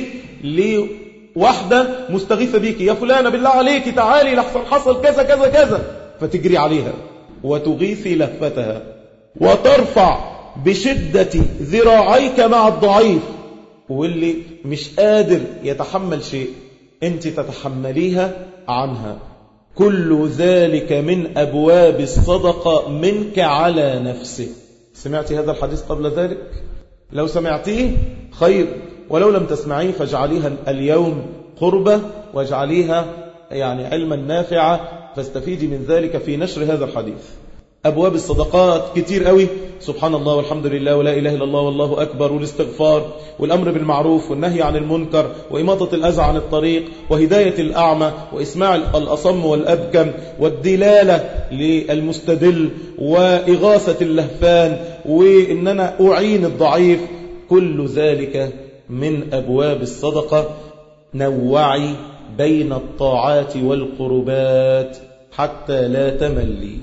لواحدة مستغيثة بيك، يا فلانة بالله عليك تعالي لحسن حصل كذا كذا كذا، فتجري عليها وتغيثي لهفتها. وترفع بشدة ذراعيك مع الضعيف، واللي مش قادر يتحمل شيء انت تتحمليها عنها. كل ذلك من أبواب الصدقة منك على نفسك. سمعتي هذا الحديث قبل ذلك؟ لو سمعتيه خير، ولو لم تسمعيه فاجعليها اليوم قربة، واجعليها يعني علما نافعا، فاستفيدي من ذلك في نشر هذا الحديث. أبواب الصدقات كتير قوي، سبحان الله والحمد لله ولا إله إلا الله والله أكبر، والاستغفار، والأمر بالمعروف والنهي عن المنكر، وإماطة الأذى عن الطريق، وهداية الأعمى، وإسماع الأصم والأبكم، والدلالة للمستدل، وإغاثة اللهفان، وإن أنا أعين الضعيف. كل ذلك من أبواب الصدقة. نوعي بين الطاعات والقربات حتى لا تملي.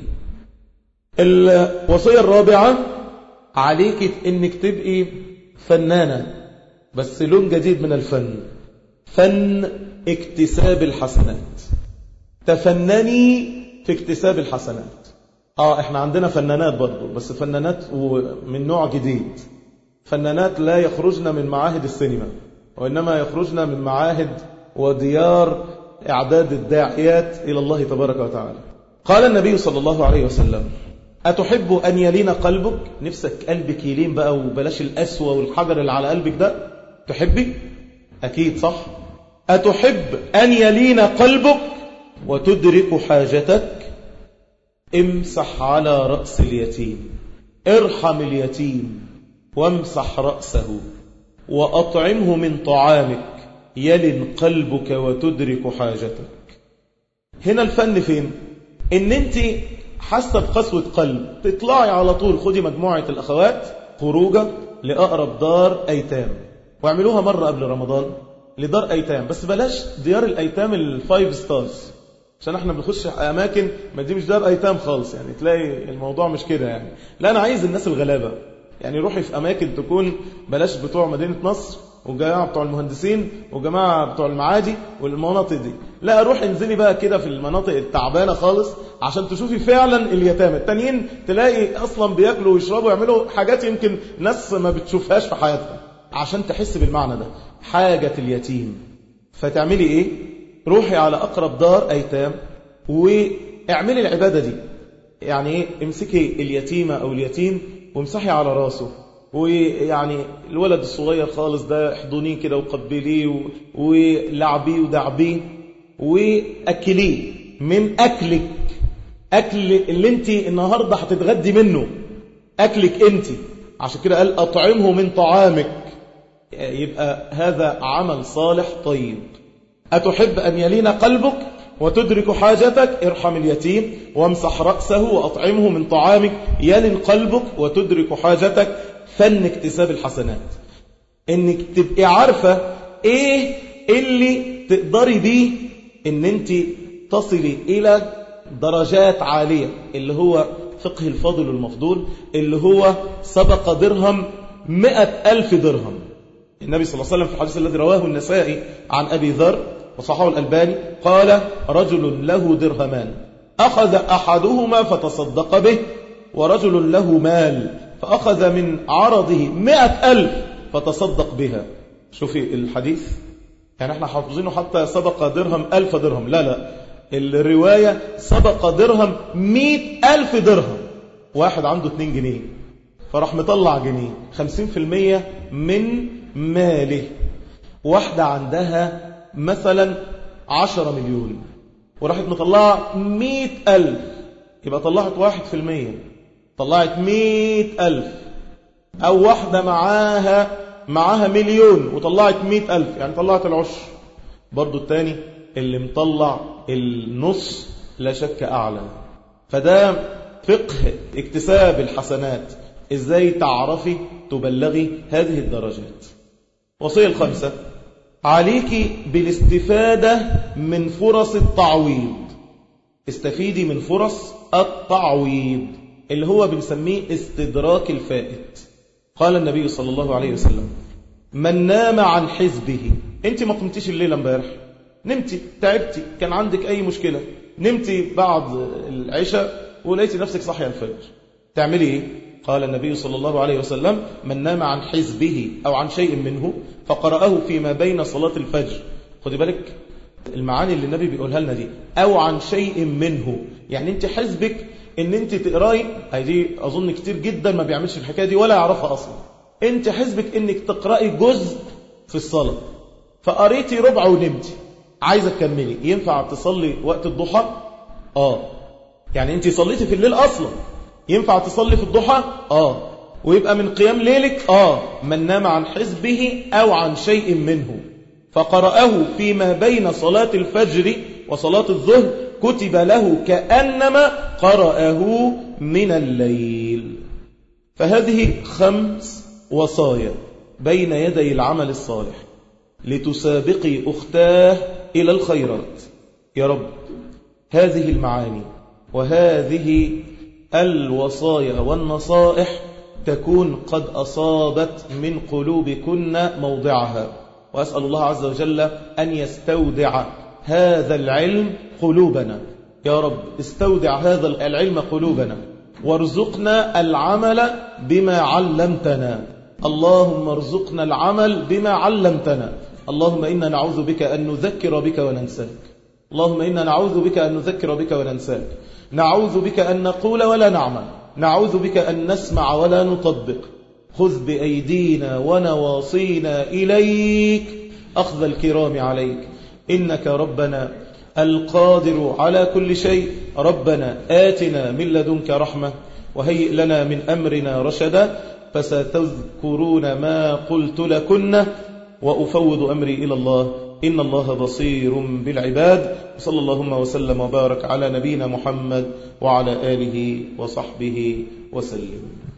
الوصية الرابعة عليك انك تبقي فنانة، بس لون جديد من الفن، فن اكتساب الحسنات. تفنني في اكتساب الحسنات. اه احنا عندنا فنانات برضو، بس فنانات من نوع جديد، فنانات لا يخرجن من معاهد السينما، وإنما يخرجن من معاهد وديار إعداد الداعيات إلى الله تبارك وتعالى. قال النبي صلى الله عليه وسلم: أتحب أن يلين قلبك؟ نفسك قلبك يلين بقى وبلاش الأسوة والحجر اللي على قلبك ده. تحبي؟ أكيد صح. أتحب أن يلين قلبك وتدرك حاجتك؟ امسح على رأس اليتيم، ارحم اليتيم وامسح رأسه، وأطعمه من طعامك، يلن قلبك وتدرك حاجتك. هنا الفن فين؟ ان انت حاسه بقسوة قلب، تطلعي على طول خدي مجموعة الأخوات خروجة لأقرب دار أيتام، واعملوها مرة قبل رمضان لدار أيتام، بس بلاش ديار الأيتام الفايف ستارز، عشان احنا بنخش أماكن ما دي مش دار أيتام خالص، يعني تلاقي الموضوع مش كده يعني. لا، أنا عايز الناس الغلابة، يعني روحي في أماكن تكون بلاش بتوع مدينة نصر وجماعة بتوع المهندسين وجماعة بتوع المعادي والمناطق دي، لا روح انزلي بقى كده في المناطق التعبانة خالص عشان تشوفي فعلا اليتامى. التانيين تلاقي أصلا بيأكلوا ويشربوا ويعملوا حاجات يمكن ناس ما بتشوفهاش في حياتها، عشان تحس بالمعنى ده، حاجة اليتيم. فتعملي ايه؟ روحي على أقرب دار أيتام واعملي العبادة دي. يعني ايه؟ امسكي اليتيمة أو اليتيم وامسحي على راسه، ويعني الولد الصغير خالص ده احضنيه كده وقبليه ولعبيه ودعبيه واكليه من اكلك، اكل اللي انت النهارده هتتغدي منه، اكلك انت. عشان كده قال اطعمه من طعامك، يبقى هذا عمل صالح طيب. أتحب أن يلين قلبك وتدرك حاجتك؟ ارحم اليتيم وامسح رأسه وأطعمه من طعامك، يلن قلبك وتدرك حاجتك. فن اكتساب الحسنات، انك تبقي عارفة ايه اللي تقدري بيه ان انت تصلي الى درجات عالية، اللي هو فقه الفضل والمفضول، اللي هو سبق درهم مئة ألف درهم. النبي صلى الله عليه وسلم في الحديث الذي رواه النسائي عن أبي ذر وصححه الألباني قال: رجل له درهمان أخذ أحدهما فتصدق به، ورجل له مال فأخذ من عرضه مئة ألف فتصدق بها. شوفي الحديث، يعني احنا حافظينه حتى سبق درهم ألف درهم، لا لا، الرواية سبق درهم مئة ألف درهم. واحد عنده اتنين جنيه فراح مطلع جنيه، خمسين في المية من ماله. واحدة عندها مثلا عشرة مليون وراحت مطلعة مئة ألف، يبقى طلعت واحد في المية، طلعت مئة ألف. أو واحدة معاها معاها مليون وطلعت مئة ألف، يعني طلعت العشر. برضو التاني اللي مطلع النص لا شك أعلى. فده فقه اكتساب الحسنات، ازاي تعرفي تبلغي هذه الدرجات. وصية الخامسة، عليك بالاستفادة من فرص التعويض. استفيدي من فرص التعويض اللي هو بنسميه استدراك الفائت. قال النبي صلى الله عليه وسلم: من نام عن حزبه. انت ما قمتيش الليلة امبارح، نمتي، تعبتي، كان عندك اي مشكلة، نمتي بعد العشاء ولقيتي نفسك صحية الفجر، تعملي ايه؟ قال النبي صلى الله عليه وسلم: من نام عن حزبه أو عن شيء منه فقرأه فيما بين صلاة الفجر. خدي بالك المعاني اللي النبي بيقولها لنا دي، أو عن شيء منه، يعني انت حزبك ان انت تقرأي، هذه أظن كتير جدا ما بيعملش الحكاية دي ولا يعرفها أصلا. انت حزبك انك تقرأي جزء في الصلاة، فقريتي ربع ونمتي، عايزة تكملي، ينفع تصلي وقت الضحى؟ آه يعني انت صليتي في الليل أصلا، ينفع تصلي في الضحى؟ آه ويبقى من قيام ليلك؟ آه من نام عن حزبه أو عن شيء منه فقرأه فيما بين صلاة الفجر وصلاة الظهر كتب له كأنما قرأه من الليل. فهذه خمس وصايا بين يدي العمل الصالح لتسابقي أختاه إلى الخيرات. يا رب هذه المعاني وهذه الوصايا والنصائح تكون قد أصابت من قلوبكن موضعها، وأسأل الله عز وجل أن يستودع هذا العلم قلوبنا. يا رب استودع هذا العلم قلوبنا وارزقنا العمل بما علمتنا. اللهم ارزقنا العمل بما علمتنا. اللهم إنا نعوذ بك أن نذكر بك وننساك. اللهم إنا نعوذ بك أن نذكر بك وننساك. نعوذ بك أن نقول ولا نعمل. نعوذ بك أن نسمع ولا نطبق. خذ بأيدينا ونواصينا إليك أخذ الكرام عليك، إنك ربنا القادر على كل شيء. ربنا آتنا من لدنك رحمة وهيئ لنا من أمرنا رشدا. فستذكرون ما قلت لكن وأفوض أمري إلى الله، إن الله بصير بالعباد. صلى اللهم وسلم وبارك على نبينا محمد وعلى آله وصحبه وسلم.